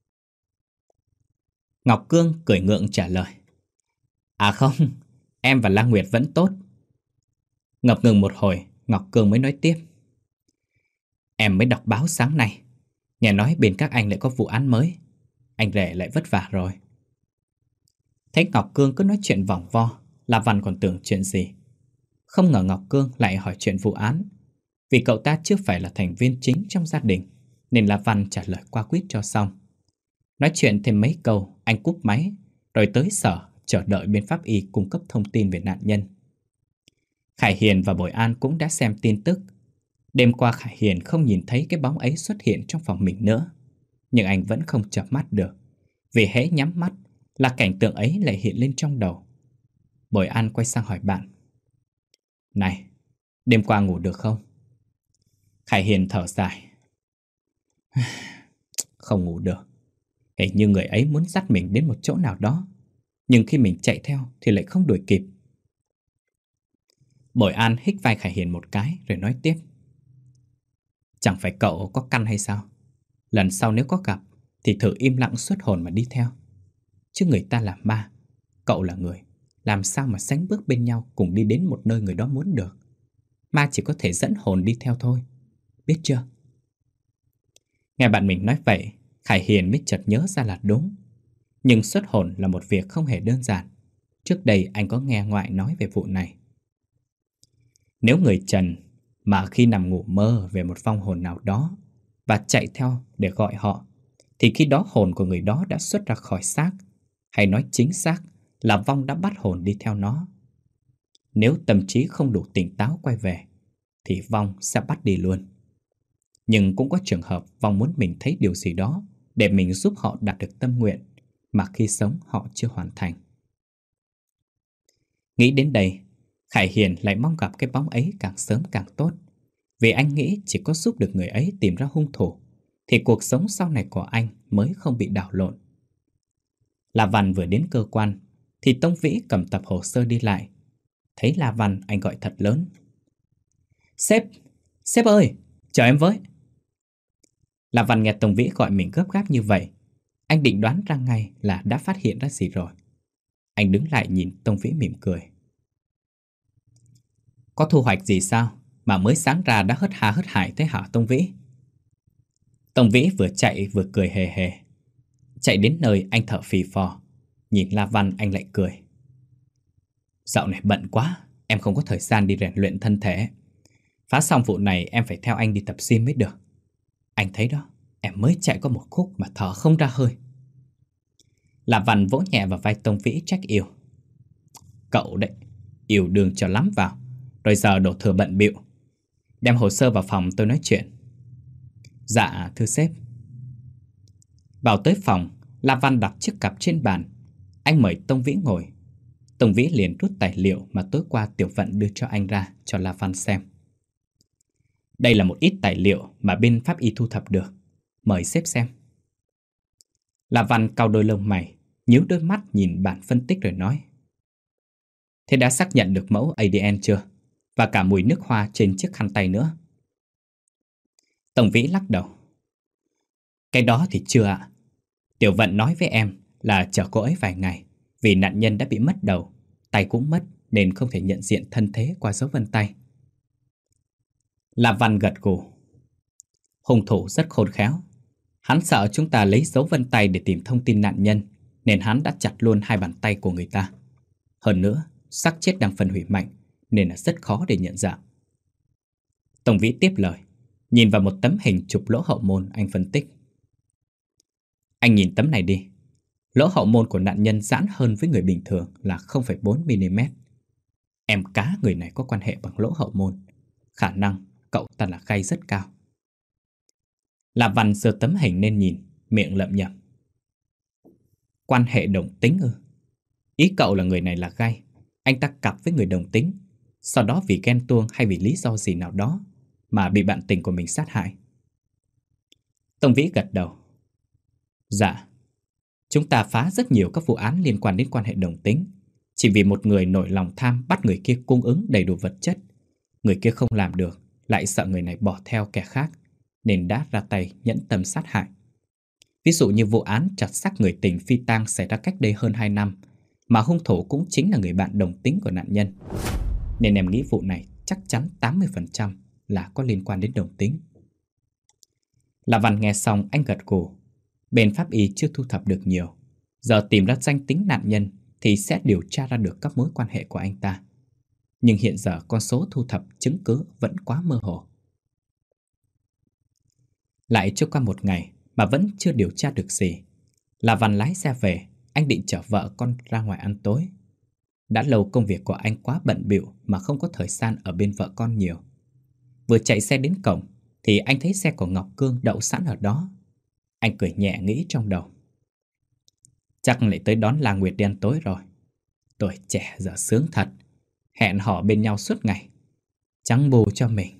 Speaker 1: Ngọc Cương cười ngượng trả lời. À không, em và La Nguyệt vẫn tốt. Ngập ngừng một hồi, Ngọc Cương mới nói tiếp. Em mới đọc báo sáng nay, nghe nói bên các anh lại có vụ án mới. Anh rể lại vất vả rồi. Thấy Ngọc Cương cứ nói chuyện vòng vo, La Văn còn tưởng chuyện gì. Không ngờ Ngọc Cương lại hỏi chuyện vụ án. Vì cậu ta chưa phải là thành viên chính trong gia đình, nên La Văn trả lời qua quýt cho xong. Nói chuyện thêm mấy câu, anh cúp máy, rồi tới sở chờ đợi bên pháp y cung cấp thông tin về nạn nhân. Khải Hiền và Bội An cũng đã xem tin tức. Đêm qua Khải Hiền không nhìn thấy cái bóng ấy xuất hiện trong phòng mình nữa. Nhưng anh vẫn không chợp mắt được, vì hễ nhắm mắt là cảnh tượng ấy lại hiện lên trong đầu. Bội An quay sang hỏi bạn. Này, đêm qua ngủ được không? Khải Hiền thở dài. Không ngủ được. Hình như người ấy muốn dắt mình đến một chỗ nào đó. Nhưng khi mình chạy theo thì lại không đuổi kịp. Bội An hít vai Khải Hiền một cái rồi nói tiếp. Chẳng phải cậu có căn hay sao? Lần sau nếu có gặp thì thử im lặng xuất hồn mà đi theo. Chứ người ta là ma, cậu là người, làm sao mà sánh bước bên nhau cùng đi đến một nơi người đó muốn được. Ma chỉ có thể dẫn hồn đi theo thôi, biết chưa? Nghe bạn mình nói vậy, Khải Hiền mới chợt nhớ ra là đúng. Nhưng xuất hồn là một việc không hề đơn giản. Trước đây anh có nghe ngoại nói về vụ này. Nếu người trần mà khi nằm ngủ mơ về một vong hồn nào đó và chạy theo để gọi họ, thì khi đó hồn của người đó đã xuất ra khỏi xác, hay nói chính xác là vong đã bắt hồn đi theo nó. Nếu tâm trí không đủ tỉnh táo quay về, thì vong sẽ bắt đi luôn. Nhưng cũng có trường hợp vong muốn mình thấy điều gì đó để mình giúp họ đạt được tâm nguyện mà khi sống họ chưa hoàn thành. Nghĩ đến đây, Khải Hiền lại mong gặp cái bóng ấy càng sớm càng tốt. Vì anh nghĩ chỉ có giúp được người ấy tìm ra hung thủ thì cuộc sống sau này của anh mới không bị đảo lộn. La Văn vừa đến cơ quan thì Tông Vĩ cầm tập hồ sơ đi lại. Thấy La Văn, anh gọi thật lớn. Sếp, sếp ơi, chờ em với. La Văn nghe Tông Vĩ gọi mình gấp gáp như vậy, anh định đoán ra ngay là đã phát hiện ra gì rồi. Anh đứng lại nhìn Tông Vĩ mỉm cười. Có thu hoạch gì sao mà mới sáng ra đã hớt hà hớt hải thế hả Tông Vĩ? Tông Vĩ vừa chạy vừa cười hề hề. Chạy đến nơi anh thở phì phò. Nhìn La Văn anh lại cười. Dạo này bận quá, em không có thời gian đi rèn luyện thân thể. Phá xong vụ này em phải theo anh đi tập gym mới được. Anh thấy đó, em mới chạy có một khúc mà thở không ra hơi. La Văn vỗ nhẹ vào vai Tông Vĩ trách yêu. Cậu đấy, yêu đương cho lắm vào, rồi giờ đổ thừa bận bịu. Đem hồ sơ vào phòng tôi nói chuyện. Dạ thưa sếp. Vào tới phòng, La Văn đặt chiếc cặp trên bàn. Anh mời Tông Vĩ ngồi. Tông Vĩ liền rút tài liệu mà tối qua Tiểu Vận đưa cho anh ra cho La Văn xem. Đây là một ít tài liệu mà bên pháp y thu thập được. Mời sếp xem. La Văn cau đôi lông mày, nhíu đôi mắt nhìn bản phân tích rồi nói. Thế đã xác nhận được mẫu a đê en chưa? Và cả mùi nước hoa trên chiếc khăn tay nữa. Tông Vĩ lắc đầu. Cái đó thì chưa ạ. Tiểu Vận nói với em là chờ cô ấy vài ngày, vì nạn nhân đã bị mất đầu, tay cũng mất nên không thể nhận diện thân thế qua dấu vân tay. La Văn gật gù. Hung thủ rất khôn khéo. Hắn sợ chúng ta lấy dấu vân tay để tìm thông tin nạn nhân, nên hắn đã chặt luôn hai bàn tay của người ta. Hơn nữa, xác chết đang phân hủy mạnh nên là rất khó để nhận dạng. Tông Vĩ tiếp lời, nhìn vào một tấm hình chụp lỗ hậu môn, anh phân tích. Anh nhìn tấm này đi. Lỗ hậu môn của nạn nhân giãn hơn với người bình thường là không phẩy bốn mi li mét. Em cá người này có quan hệ bằng lỗ hậu môn. Khả năng cậu ta là gay rất cao. La Văn giơ tấm hình lên nhìn, miệng lẩm nhẩm. Quan hệ đồng tính ư? Ý cậu là người này là gay, anh ta cặp với người đồng tính, sau đó vì ghen tuông hay vì lý do gì nào đó mà bị bạn tình của mình sát hại. Tông Vĩ gật đầu. Dạ, chúng ta phá rất nhiều các vụ án liên quan đến quan hệ đồng tính, chỉ vì một người nổi lòng tham bắt người kia cung ứng đầy đủ vật chất. Người kia không làm được, lại sợ người này bỏ theo kẻ khác, nên đã ra tay nhẫn tâm sát hại. Ví dụ như vụ án chặt xác người tình phi tang xảy ra cách đây hơn hai năm, mà hung thủ cũng chính là người bạn đồng tính của nạn nhân. Nên em nghĩ vụ này chắc chắn tám mươi phần trăm là có liên quan đến đồng tính. La Văn nghe xong anh gật gù. Bên pháp y chưa thu thập được nhiều, giờ tìm ra danh tính nạn nhân thì sẽ điều tra ra được các mối quan hệ của anh ta. Nhưng hiện giờ con số thu thập chứng cứ vẫn quá mơ hồ. Lại trôi qua một ngày mà vẫn chưa điều tra được gì. La Văn lái xe về, anh định chở vợ con ra ngoài ăn tối. Đã lâu công việc của anh quá bận bịu mà không có thời gian ở bên vợ con nhiều. Vừa chạy xe đến cổng thì anh thấy xe của Ngọc Cương đậu sẵn ở đó. Anh cười nhẹ nghĩ trong đầu. Chắc lại tới đón La Nguyệt đi ăn tối rồi. Tuổi trẻ giờ sướng thật, hẹn hò bên nhau suốt ngày, chẳng bù cho mình.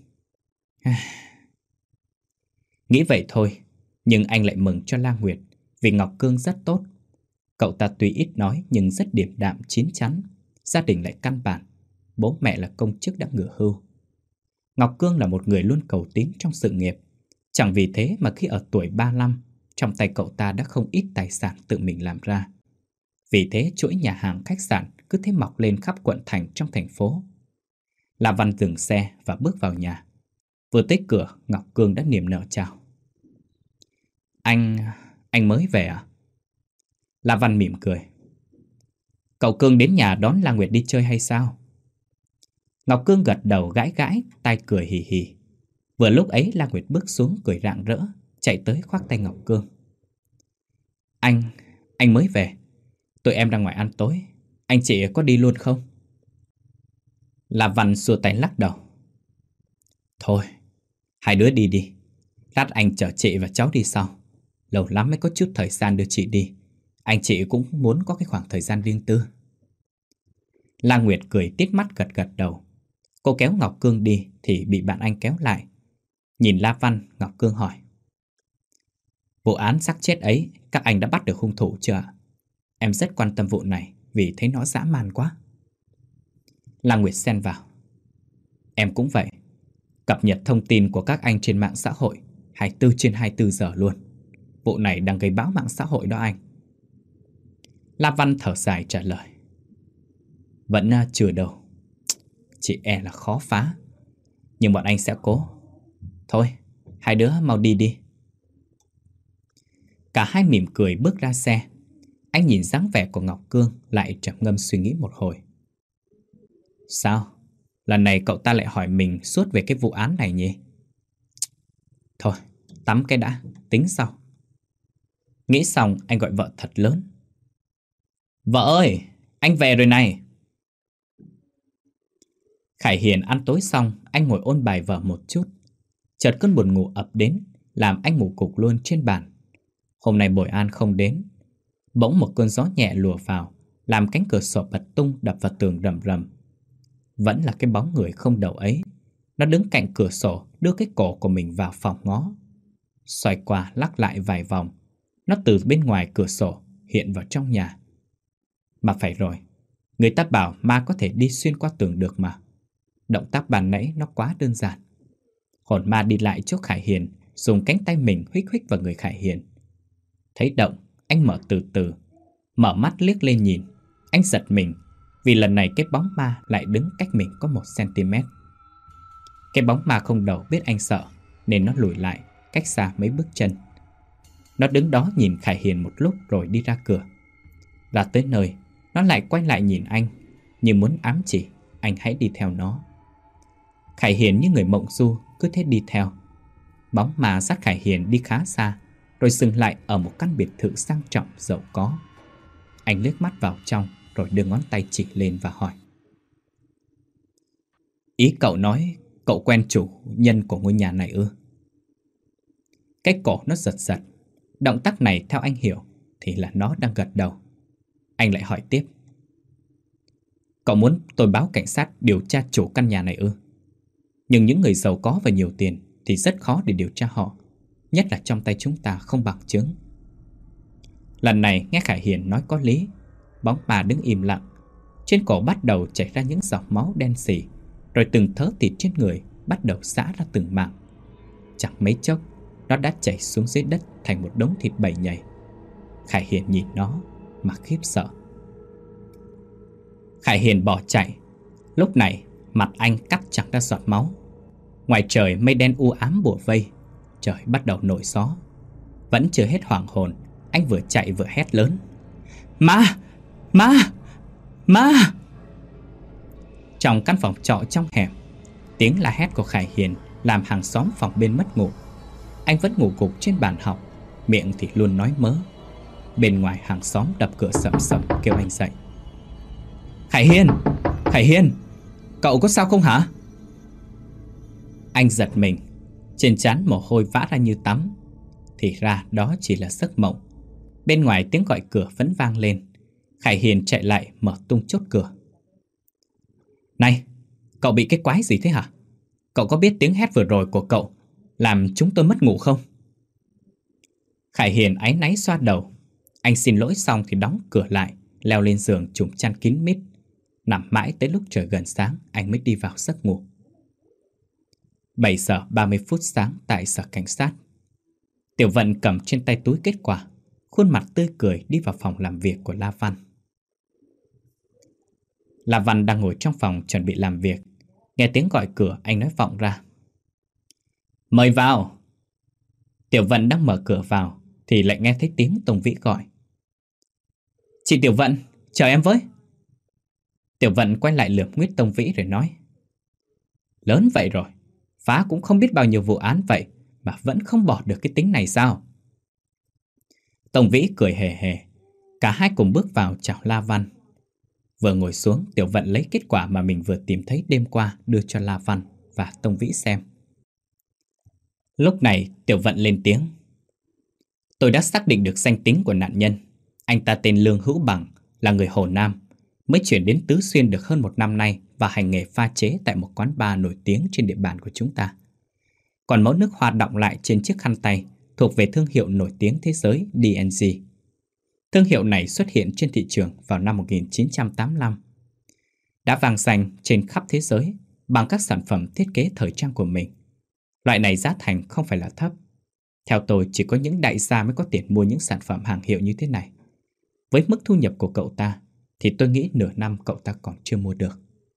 Speaker 1: Nghĩ vậy thôi, nhưng anh lại mừng cho La Nguyệt vì Ngọc Cương rất tốt. Cậu ta tuy ít nói nhưng rất điềm đạm chín chắn. Gia đình lại căn bản. Bố mẹ là công chức đã nghỉ hưu. Ngọc Cương là một người luôn cầu tín trong sự nghiệp. Chẳng vì thế mà khi ở tuổi ba mươi lăm, trong tay cậu ta đã không ít tài sản tự mình làm ra. Vì thế chuỗi nhà hàng khách sạn cứ thế mọc lên khắp quận thành trong thành phố. La Văn dừng xe và bước vào nhà. Vừa tới cửa, Ngọc Cương đã niềm nở chào. Anh... anh mới về à? La Văn mỉm cười. Cậu Cương đến nhà đón La Nguyệt đi chơi hay sao? Ngọc Cương gật đầu gãi gãi, tai cười hì hì. Vừa lúc ấy La Nguyệt bước xuống cười rạng rỡ, chạy tới khoác tay Ngọc Cương. Anh... anh mới về. Tụi em ra ngoài ăn tối. Anh chị có đi luôn không? La Văn xua tay lắc đầu. Thôi, hai đứa đi đi. Lát anh chở chị và cháu đi sau. Lâu lắm mới có chút thời gian đưa chị đi. Anh chị cũng muốn có cái khoảng thời gian riêng tư. La Nguyệt cười tít mắt gật gật đầu. Cô kéo Ngọc Cương đi thì bị bạn anh kéo lại. Nhìn La Văn, Ngọc Cương hỏi. Vụ án xác chết ấy, các anh đã bắt được hung thủ chưa ạ? Em rất quan tâm vụ này vì thấy nó dã man quá. La Nguyệt xen vào. Em cũng vậy. Cập nhật thông tin của các anh trên mạng xã hội hai mươi bốn trên hai mươi bốn giờ luôn. Vụ này đang gây bão mạng xã hội đó anh. La Văn thở dài trả lời. Vẫn chưa đâu. Chị e là khó phá. Nhưng bọn anh sẽ cố. Thôi, hai đứa mau đi đi. Cả hai mỉm cười bước ra xe. Anh nhìn dáng vẻ của Ngọc Cương lại trầm ngâm suy nghĩ một hồi. Sao? Lần này cậu ta lại hỏi mình suốt về cái vụ án này nhỉ? Thôi, tắm cái đã, tính sau. Nghĩ xong anh gọi vợ thật lớn. Vợ ơi, anh về rồi này. Khải Hiền ăn tối xong, anh ngồi ôn bài vở một chút. Chợt cơn buồn ngủ ập đến, làm anh ngủ gục luôn trên bàn. Hôm nay Bội An không đến. Bỗng một cơn gió nhẹ lùa vào, làm cánh cửa sổ bật tung đập vào tường rầm rầm. Vẫn là cái bóng người không đầu ấy. Nó đứng cạnh cửa sổ, đưa cái cổ của mình vào phòng ngó. Xoay qua lắc lại vài vòng. Nó từ bên ngoài cửa sổ hiện vào trong nhà. Mà phải rồi, người ta bảo ma có thể đi xuyên qua tường được mà. Động tác bàn nãy nó quá đơn giản. Hồn ma đi lại trước Khải Hiền, dùng cánh tay mình huých huých vào người Khải Hiền. Thấy động, anh mở từ từ. Mở mắt liếc lên nhìn. Anh giật mình, vì lần này cái bóng ma lại đứng cách mình có một xăng-ti-mét. Cái bóng ma không đầu biết anh sợ, nên nó lùi lại, cách xa mấy bước chân. Nó đứng đó nhìn Khải Hiền một lúc rồi đi ra cửa. Ra tới nơi, nó lại quay lại nhìn anh, như muốn ám chỉ anh hãy đi theo nó. Khải Hiền như người mộng du, cứ thế đi theo. Bóng ma dắt Khải Hiền đi khá xa, rồi dừng lại ở một căn biệt thự sang trọng giàu có. Anh liếc mắt vào trong, rồi đưa ngón tay chỉ lên và hỏi. Ý cậu nói cậu quen chủ nhân của ngôi nhà này ư? Cái cổ nó giật giật. Động tác này theo anh hiểu thì là nó đang gật đầu. Anh lại hỏi tiếp. Cậu muốn tôi báo cảnh sát điều tra chủ căn nhà này ư? Nhưng những người giàu có và nhiều tiền thì rất khó để điều tra họ, nhất là trong tay chúng ta không bằng chứng. Lần này nghe Khải Hiền nói có lý. Bóng ma đứng im lặng. Trên cổ bắt đầu chảy ra những giọt máu đen sì, rồi từng thớ thịt trên người bắt đầu rã ra từng mảng. Chẳng mấy chốc nó đã chảy xuống dưới đất thành một đống thịt bầy nhầy. Khải Hiền nhìn nó mà khiếp sợ. Khải Hiền bỏ chạy. Lúc này mặt anh cắt chẳng ra giọt máu. Ngoài trời mây đen u ám bủa vây. Trời bắt đầu nổi gió. Vẫn chưa hết hoảng hồn, anh vừa chạy vừa hét lớn. Ma! Ma! Ma! Trong căn phòng trọ trong hẻm, tiếng la hét của Khải Hiền làm hàng xóm phòng bên mất ngủ. Anh vẫn ngủ gục trên bàn học, miệng thì luôn nói mớ. Bên ngoài hàng xóm đập cửa sầm sầm kêu anh dậy. Khải Hiền! Khải Hiền! Cậu có sao không hả? Anh giật mình, trên trán mồ hôi vã ra như tắm. Thì ra đó chỉ là giấc mộng. Bên ngoài tiếng gọi cửa vẫn vang lên. Khải Hiền chạy lại mở tung chốt cửa. Này, cậu bị cái quái gì thế hả? Cậu có biết tiếng hét vừa rồi của cậu làm chúng tôi mất ngủ không? Khải Hiền áy náy xoa đầu. Anh xin lỗi xong thì đóng cửa lại, leo lên giường trùm chăn kín mít. Nằm mãi tới lúc trời gần sáng, anh mới đi vào giấc ngủ. bảy giờ ba mươi phút sáng tại sở cảnh sát. Tiểu Vận cầm trên tay túi kết quả, khuôn mặt tươi cười đi vào phòng làm việc của La Văn. La Văn đang ngồi trong phòng chuẩn bị làm việc. Nghe tiếng gọi cửa, anh nói vọng ra: "Mời vào." Tiểu Vận đang mở cửa vào thì lại nghe thấy tiếng Tông Vĩ gọi: "Chị Tiểu Vận, chờ em với." Tiểu Vận quay lại lườm nguyết Tông Vĩ rồi nói: "Lớn vậy rồi, phá cũng không biết bao nhiêu vụ án vậy mà vẫn không bỏ được cái tính này sao?" Tông Vĩ cười hề hề. Cả hai cùng bước vào chào La Văn. Vừa ngồi xuống, Tiểu Vận lấy kết quả mà mình vừa tìm thấy đêm qua đưa cho La Văn và Tông Vĩ xem. Lúc này Tiểu Vận lên tiếng: "Tôi đã xác định được danh tính của nạn nhân. Anh ta tên Lương Hữu Bằng, là người Hồ Nam, mới chuyển đến Tứ Xuyên được hơn một năm nay và hành nghề pha chế tại một quán bar nổi tiếng trên địa bàn của chúng ta. Còn mẫu nước hoa đọng lại trên chiếc khăn tay thuộc về thương hiệu nổi tiếng thế giới đê en giê. Thương hiệu này xuất hiện trên thị trường vào năm một nghìn chín trăm tám mươi lăm. Đã vang danh trên khắp thế giới bằng các sản phẩm thiết kế thời trang của mình. Loại này giá thành không phải là thấp. Theo tôi, chỉ có những đại gia mới có tiền mua những sản phẩm hàng hiệu như thế này. Với mức thu nhập của cậu ta thì tôi nghĩ nửa năm cậu ta còn chưa mua được."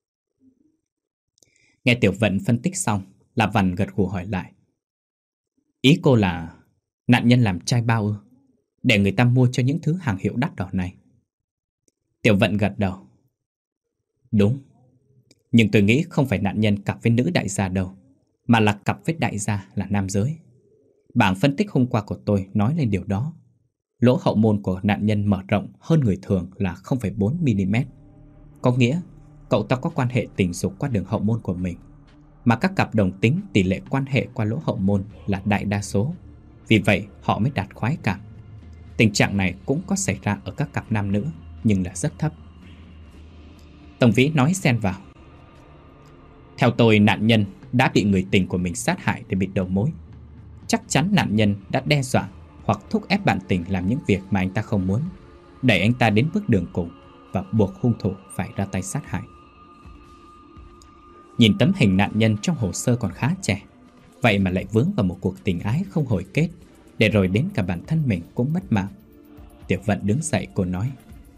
Speaker 1: Nghe Tiểu Vận phân tích xong, La Văn gật gù hỏi lại: "Ý cô là nạn nhân làm trai bao ư? Để người ta mua cho những thứ hàng hiệu đắt đỏ này?" Tiểu Vận gật đầu: "Đúng. Nhưng tôi nghĩ không phải nạn nhân cặp với nữ đại gia đâu, mà là cặp với đại gia là nam giới. Bảng phân tích hôm qua của tôi nói lên điều đó. Lỗ hậu môn của nạn nhân mở rộng hơn người thường là không phẩy bốn mi li mét. Có nghĩa cậu ta có quan hệ tình dục qua đường hậu môn của mình. Mà các cặp đồng tính tỷ lệ quan hệ qua lỗ hậu môn là đại đa số. Vì vậy họ mới đạt khoái cảm. Tình trạng này cũng có xảy ra ở các cặp nam nữ, nhưng là rất thấp." Tông Vĩ nói xen vào: "Theo tôi, nạn nhân đã bị người tình của mình sát hại để bịt đầu mối. Chắc chắn nạn nhân đã đe dọa hoặc thúc ép bạn tình làm những việc mà anh ta không muốn, đẩy anh ta đến bước đường cùng và buộc hung thủ phải ra tay sát hại." Nhìn tấm hình nạn nhân trong hồ sơ còn khá trẻ, vậy mà lại vướng vào một cuộc tình ái không hồi kết, để rồi đến cả bản thân mình cũng mất mạng. Tiểu Vận đứng dậy, cô nói: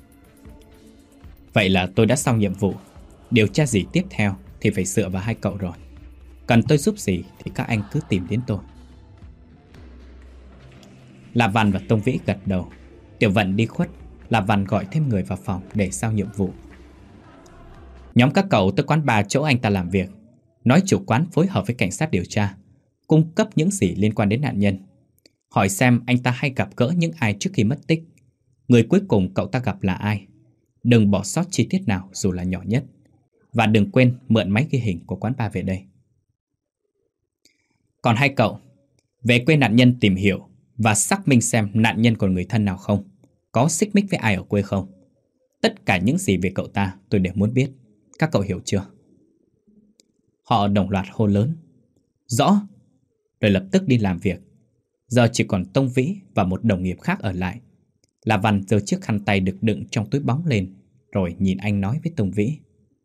Speaker 1: "Vậy là tôi đã xong nhiệm vụ. Điều tra gì tiếp theo thì phải dựa vào hai cậu rồi. Cần tôi giúp gì thì các anh cứ tìm đến tôi." La Văn và Tông Vĩ gật đầu. Tiểu Vận đi khuất. La Văn gọi thêm người vào phòng để giao nhiệm vụ: "Nhóm các cậu tới quán bar chỗ anh ta làm việc, nói chủ quán phối hợp với cảnh sát điều tra, cung cấp những gì liên quan đến nạn nhân. Hỏi xem anh ta hay gặp gỡ những ai trước khi mất tích. Người cuối cùng cậu ta gặp là ai. Đừng bỏ sót chi tiết nào dù là nhỏ nhất. Và đừng quên mượn máy ghi hình của quán bar về đây. Còn hai cậu, về quê nạn nhân tìm hiểu và xác minh xem nạn nhân còn người thân nào không, có xích mích với ai ở quê không. Tất cả những gì về cậu ta tôi đều muốn biết. Các cậu hiểu chưa?" Họ đồng loạt hô lớn: "Rõ!" Rồi lập tức đi làm việc. Giờ chỉ còn Tông Vĩ và một đồng nghiệp khác ở lại. La Văn giơ chiếc khăn tay được đựng trong túi bóng lên, rồi nhìn anh nói với Tông Vĩ: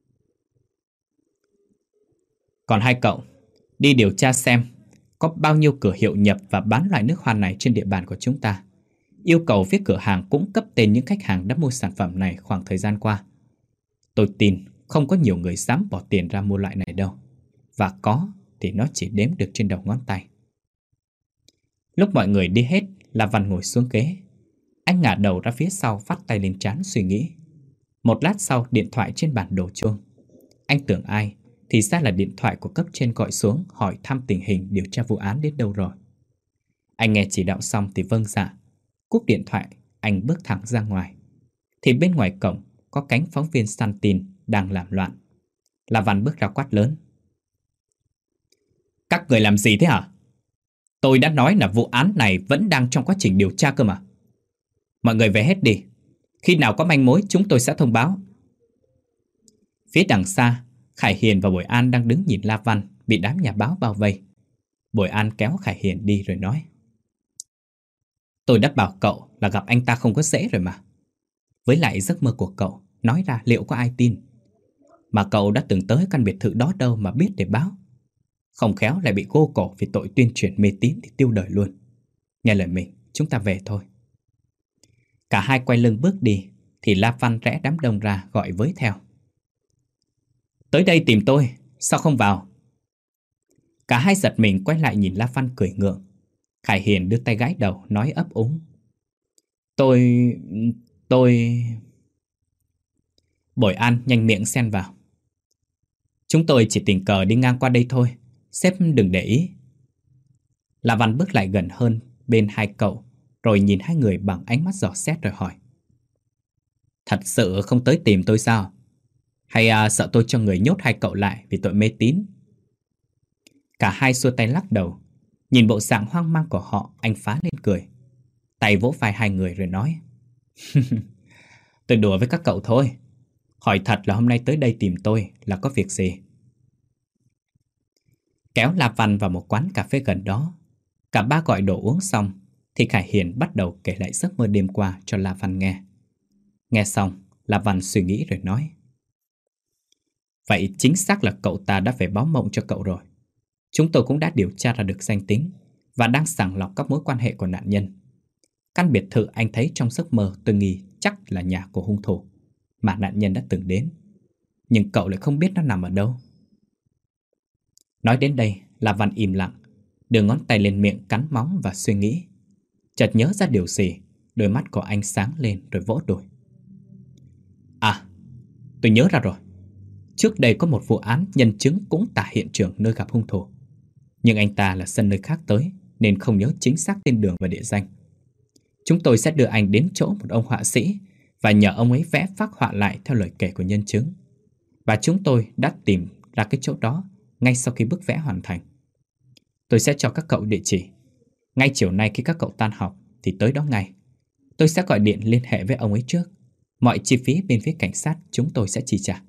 Speaker 1: "Còn hai cậu, đi điều tra xem có bao nhiêu cửa hiệu nhập và bán loại nước hoa này trên địa bàn của chúng ta. Yêu cầu phía cửa hàng cũng cấp tên những khách hàng đã mua sản phẩm này khoảng thời gian qua. Tôi tin không có nhiều người dám bỏ tiền ra mua loại này đâu. Và có thì nó chỉ đếm được trên đầu ngón tay." Lúc mọi người đi hết, La Văn ngồi xuống ghế. Anh ngả đầu ra phía sau, vắt tay lên trán suy nghĩ. Một lát sau, điện thoại trên bàn đổ chuông. Anh tưởng ai thì ra là điện thoại của cấp trên gọi xuống hỏi thăm tình hình điều tra vụ án đến đâu rồi. Anh nghe chỉ đạo xong thì vâng dạ. Cúp điện thoại, anh bước thẳng ra ngoài. Thì bên ngoài cổng có cánh phóng viên săn tin đang làm loạn. La Văn bước ra quát lớn: "Các người làm gì thế hả? Tôi đã nói là vụ án này vẫn đang trong quá trình điều tra cơ mà. Mọi người về hết đi. Khi nào có manh mối chúng tôi sẽ thông báo." Phía đằng xa, Khải Hiền và Bội An đang đứng nhìn La Văn bị đám nhà báo bao vây. Bội An kéo Khải Hiền đi rồi nói: Tôi đã bảo cậu là gặp anh ta không có dễ rồi mà. Với lại giấc mơ của cậu nói ra liệu có ai tin? Mà cậu đã từng tới căn biệt thự đó đâu mà biết để báo. Không khéo lại bị gô cổ vì tội tuyên truyền mê tín thì tiêu đời luôn. Nghe lời mình, chúng ta về thôi. Cả hai quay lưng bước đi thì La Văn rẽ đám đông ra gọi với theo. Tới đây tìm tôi, sao không vào? Cả hai giật mình quay lại nhìn La Văn cười ngượng. Khải Hiền đưa tay gãi đầu nói ấp úng. Tôi... tôi... Bội An nhanh miệng xen vào. Chúng tôi chỉ tình cờ đi ngang qua đây thôi, sếp đừng để ý. La Văn bước lại gần hơn bên hai cậu, rồi nhìn hai người bằng ánh mắt dò xét rồi hỏi. Thật sự không tới tìm tôi sao? Hay à, sợ tôi cho người nhốt hai cậu lại vì tội mê tín? Cả hai xua tay lắc đầu. Nhìn bộ dạng hoang mang của họ, anh phá lên cười. Tay vỗ vai hai người rồi nói. Tôi đùa với các cậu thôi. Hỏi thật là hôm nay tới đây tìm tôi là có việc gì? Kéo La Văn vào một quán cà phê gần đó. Cả ba gọi đồ uống xong thì Khải Hiền bắt đầu kể lại giấc mơ đêm qua cho La Văn nghe. Nghe xong, La Văn suy nghĩ rồi nói. Vậy chính xác là cậu ta đã về báo mộng cho cậu rồi. Chúng tôi cũng đã điều tra ra được danh tính và đang sàng lọc các mối quan hệ của nạn nhân. Căn biệt thự anh thấy trong giấc mơ tôi nghi chắc là nhà của hung thủ mà nạn nhân đã từng đến. Nhưng cậu lại không biết nó nằm ở đâu. Nói đến đây, La Văn im lặng, đưa ngón tay lên miệng cắn móng và suy nghĩ. Chợt nhớ ra điều gì, đôi mắt của anh sáng lên rồi vỗ đùi. À, tôi nhớ ra rồi. Trước đây có một vụ án nhân chứng cũng tả hiện trường nơi gặp hung thủ. Nhưng anh ta là dân nơi khác tới nên không nhớ chính xác tên đường và địa danh. Chúng tôi sẽ đưa anh đến chỗ một ông họa sĩ và nhờ ông ấy vẽ phác họa lại theo lời kể của nhân chứng. Và chúng tôi đã tìm ra cái chỗ đó ngay sau khi bức vẽ hoàn thành. Tôi sẽ cho các cậu địa chỉ. Ngay chiều nay khi các cậu tan học thì tới đó ngay. Tôi sẽ gọi điện liên hệ với ông ấy trước. Mọi chi phí bên phía cảnh sát chúng tôi sẽ chi trả.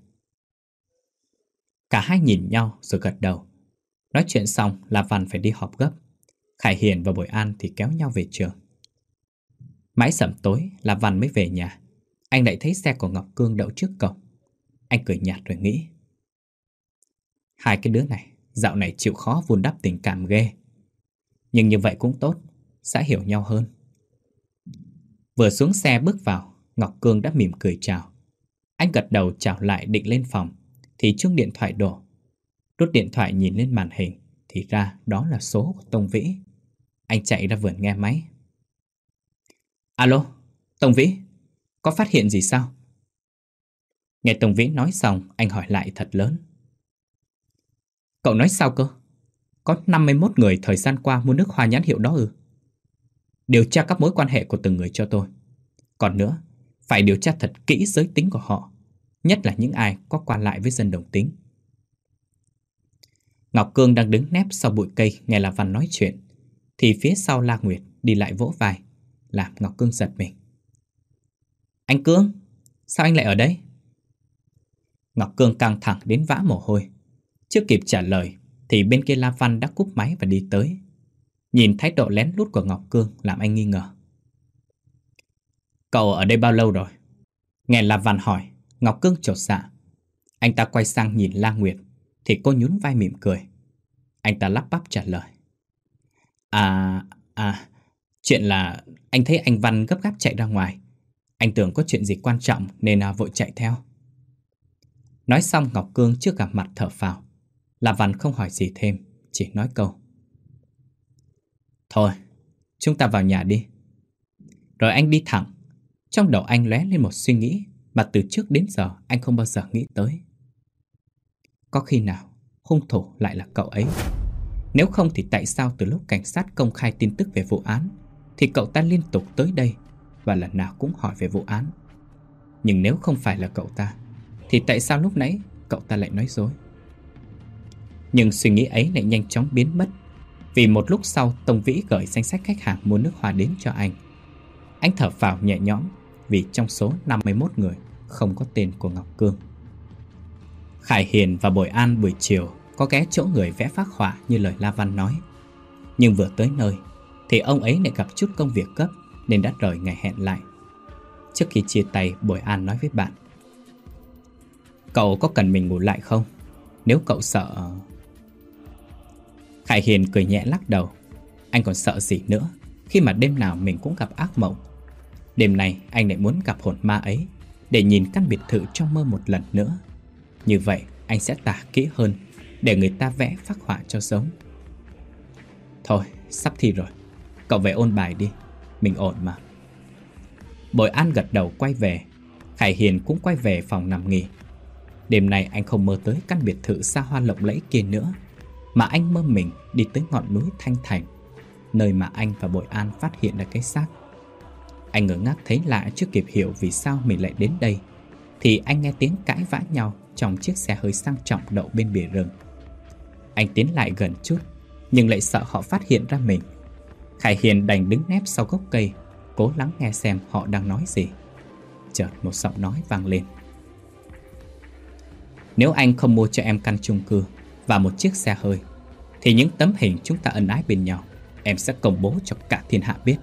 Speaker 1: Cả hai nhìn nhau rồi gật đầu. Nói chuyện xong La Văn phải đi họp gấp. Khải Hiền và Bội An thì kéo nhau về trường. Mãi sẩm tối La Văn mới về nhà. Anh lại thấy xe của Ngọc Cương đậu trước cổng. Anh cười nhạt rồi nghĩ. Hai cái đứa này dạo này chịu khó vun đắp tình cảm ghê. Nhưng như vậy cũng tốt, sẽ hiểu nhau hơn. Vừa xuống xe bước vào, Ngọc Cương đã mỉm cười chào. Anh gật đầu chào lại định lên phòng thì chuông điện thoại đổ. Rút điện thoại nhìn lên màn hình thì ra đó là số của Tông Vĩ. Anh chạy ra vườn nghe máy. Alo, Tông Vĩ, có phát hiện gì sao? Nghe Tông Vĩ nói xong, anh hỏi lại thật lớn. Cậu nói sao cơ? Có năm mươi mốt người thời gian qua mua nước hoa nhãn hiệu đó ư? Điều tra các mối quan hệ của từng người cho tôi. Còn nữa, phải điều tra thật kỹ giới tính của họ, nhất là những ai có qua lại với dân đồng tính. Ngọc Cương đang đứng nép sau bụi cây nghe La Văn nói chuyện, thì phía sau La Nguyệt đi lại vỗ vai, làm Ngọc Cương giật mình. Anh Cương, sao anh lại ở đây? Ngọc Cương căng thẳng đến vã mồ hôi. Chưa kịp trả lời thì bên kia La Văn đã cúp máy và đi tới. Nhìn thái độ lén lút của Ngọc Cương làm anh nghi ngờ. Cậu ở đây bao lâu rồi? Nghe La Văn hỏi, Ngọc Cương chột dạ. Anh ta quay sang nhìn La Nguyệt thì cô nhún vai mỉm cười. Anh ta lắp bắp trả lời. À, à, chuyện là anh thấy anh Văn gấp gáp chạy ra ngoài. Anh tưởng có chuyện gì quan trọng nên à, vội chạy theo. Nói xong Ngọc Cương chưa gặp mặt thở phào. La Văn không hỏi gì thêm, chỉ nói câu. Thôi, chúng ta vào nhà đi. Rồi anh đi thẳng. Trong đầu anh lóe lên một suy nghĩ mà từ trước đến giờ anh không bao giờ nghĩ tới. Có khi nào hung thủ lại là cậu ấy? Nếu không thì tại sao từ lúc cảnh sát công khai tin tức về vụ án thì cậu ta liên tục tới đây và lần nào cũng hỏi về vụ án? Nhưng nếu không phải là cậu ta thì tại sao lúc nãy cậu ta lại nói dối? Nhưng suy nghĩ ấy lại nhanh chóng biến mất, vì một lúc sau Tông Vĩ gửi danh sách khách hàng mua nước hoa đến cho anh. Anh thở phào nhẹ nhõm vì trong số năm mươi mốt người không có tên của Ngọc Cương. Khải Hiền và Bội An buổi chiều có ghé chỗ người vẽ phác họa như lời La Văn nói. Nhưng vừa tới nơi thì ông ấy lại gặp chút công việc gấp nên đã rời ngày hẹn lại. Trước khi chia tay, Bội An nói với bạn: "Cậu có cần mình ngủ lại không? Nếu cậu sợ..." Khải Hiền cười nhẹ lắc đầu. Anh còn sợ gì nữa, khi mà đêm nào mình cũng gặp ác mộng. Đêm nay anh lại muốn gặp hồn ma ấy, để nhìn căn biệt thự trong mơ một lần nữa. Như vậy anh sẽ tả kỹ hơn, để người ta vẽ phác họa cho giống. Thôi, sắp thi rồi, cậu về ôn bài đi, mình ổn mà. Bội An gật đầu quay về. Khải Hiền cũng quay về phòng nằm nghỉ. Đêm nay anh không mơ tới căn biệt thự xa hoa lộng lẫy kia nữa, mà anh mơ mình đi tới ngọn núi Thanh Thành, nơi mà anh và Bội An phát hiện ra cái xác. Anh ngơ ngác thấy lạ, chưa kịp hiểu vì sao mình lại đến đây, thì anh nghe tiếng cãi vã nhau trong chiếc xe hơi sang trọng đậu bên bìa rừng. Anh tiến lại gần chút, nhưng lại sợ họ phát hiện ra mình. Khải Hiền đành đứng nép sau gốc cây, cố lắng nghe xem họ đang nói gì. Chợt một giọng nói vang lên: "Nếu anh không mua cho em căn chung cư và một chiếc xe hơi, thì những tấm hình chúng ta ân ái bên nhau em sẽ công bố cho cả thiên hạ biết."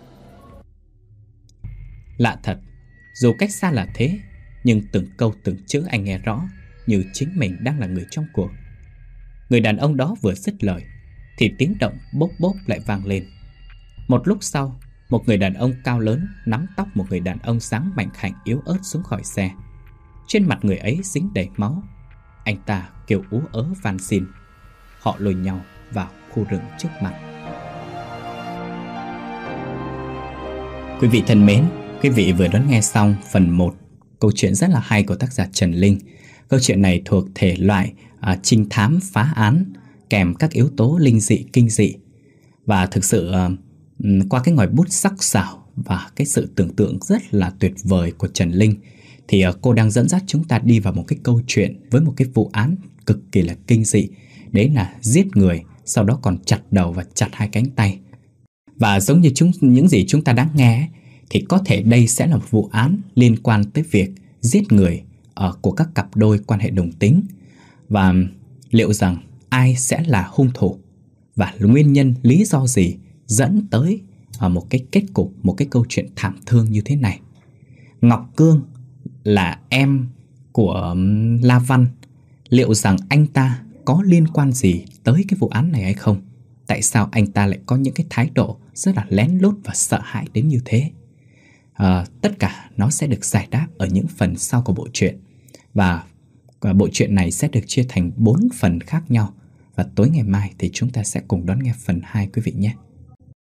Speaker 1: Lạ thật, dù cách xa là thế, nhưng từng câu từng chữ anh nghe rõ, như chính mình đang là người trong cuộc. Người đàn ông đó vừa dứt lời thì tiếng động bốp bốp lại vang lên. Một lúc sau, một người đàn ông cao lớn nắm tóc một người đàn ông dáng mảnh khảnh yếu ớt xuống khỏi xe. Trên mặt người ấy dính đầy máu. Anh ta kêu ú ớ van xin. Họ lôi nhau vào khu rừng trước mặt. Quý vị thân mến, quý vị vừa đón nghe xong phần một câu chuyện rất là hay của tác giả Trần Linh. Câu chuyện này thuộc thể loại à, trinh thám phá án, kèm các yếu tố linh dị kinh dị. Và thực sự à, qua cái ngòi bút sắc sảo và cái sự tưởng tượng rất là tuyệt vời của Trần Linh, thì à, cô đang dẫn dắt chúng ta đi vào một cái câu chuyện với một cái vụ án cực kỳ là kinh dị. Đấy là giết người, sau đó còn chặt đầu và chặt hai cánh tay. Và giống như chúng, những gì chúng ta đã nghe, thì có thể đây sẽ là một vụ án liên quan tới việc giết người uh, của các cặp đôi quan hệ đồng tính. Và liệu rằng ai sẽ là hung thủ, và nguyên nhân lý do gì dẫn tới uh, một cái kết cục, một cái câu chuyện thảm thương như thế này. Ngọc Cương là em của um, La Văn. Liệu rằng anh ta có liên quan gì tới cái vụ án này hay không? Tại sao anh ta lại có những cái thái độ rất là lén lút và sợ hãi đến như thế? À, tất cả nó sẽ được giải đáp ở những phần sau của bộ truyện. Và, và bộ truyện này sẽ được chia thành bốn phần khác nhau. Và tối ngày mai thì chúng ta sẽ cùng đón nghe phần hai quý vị nhé.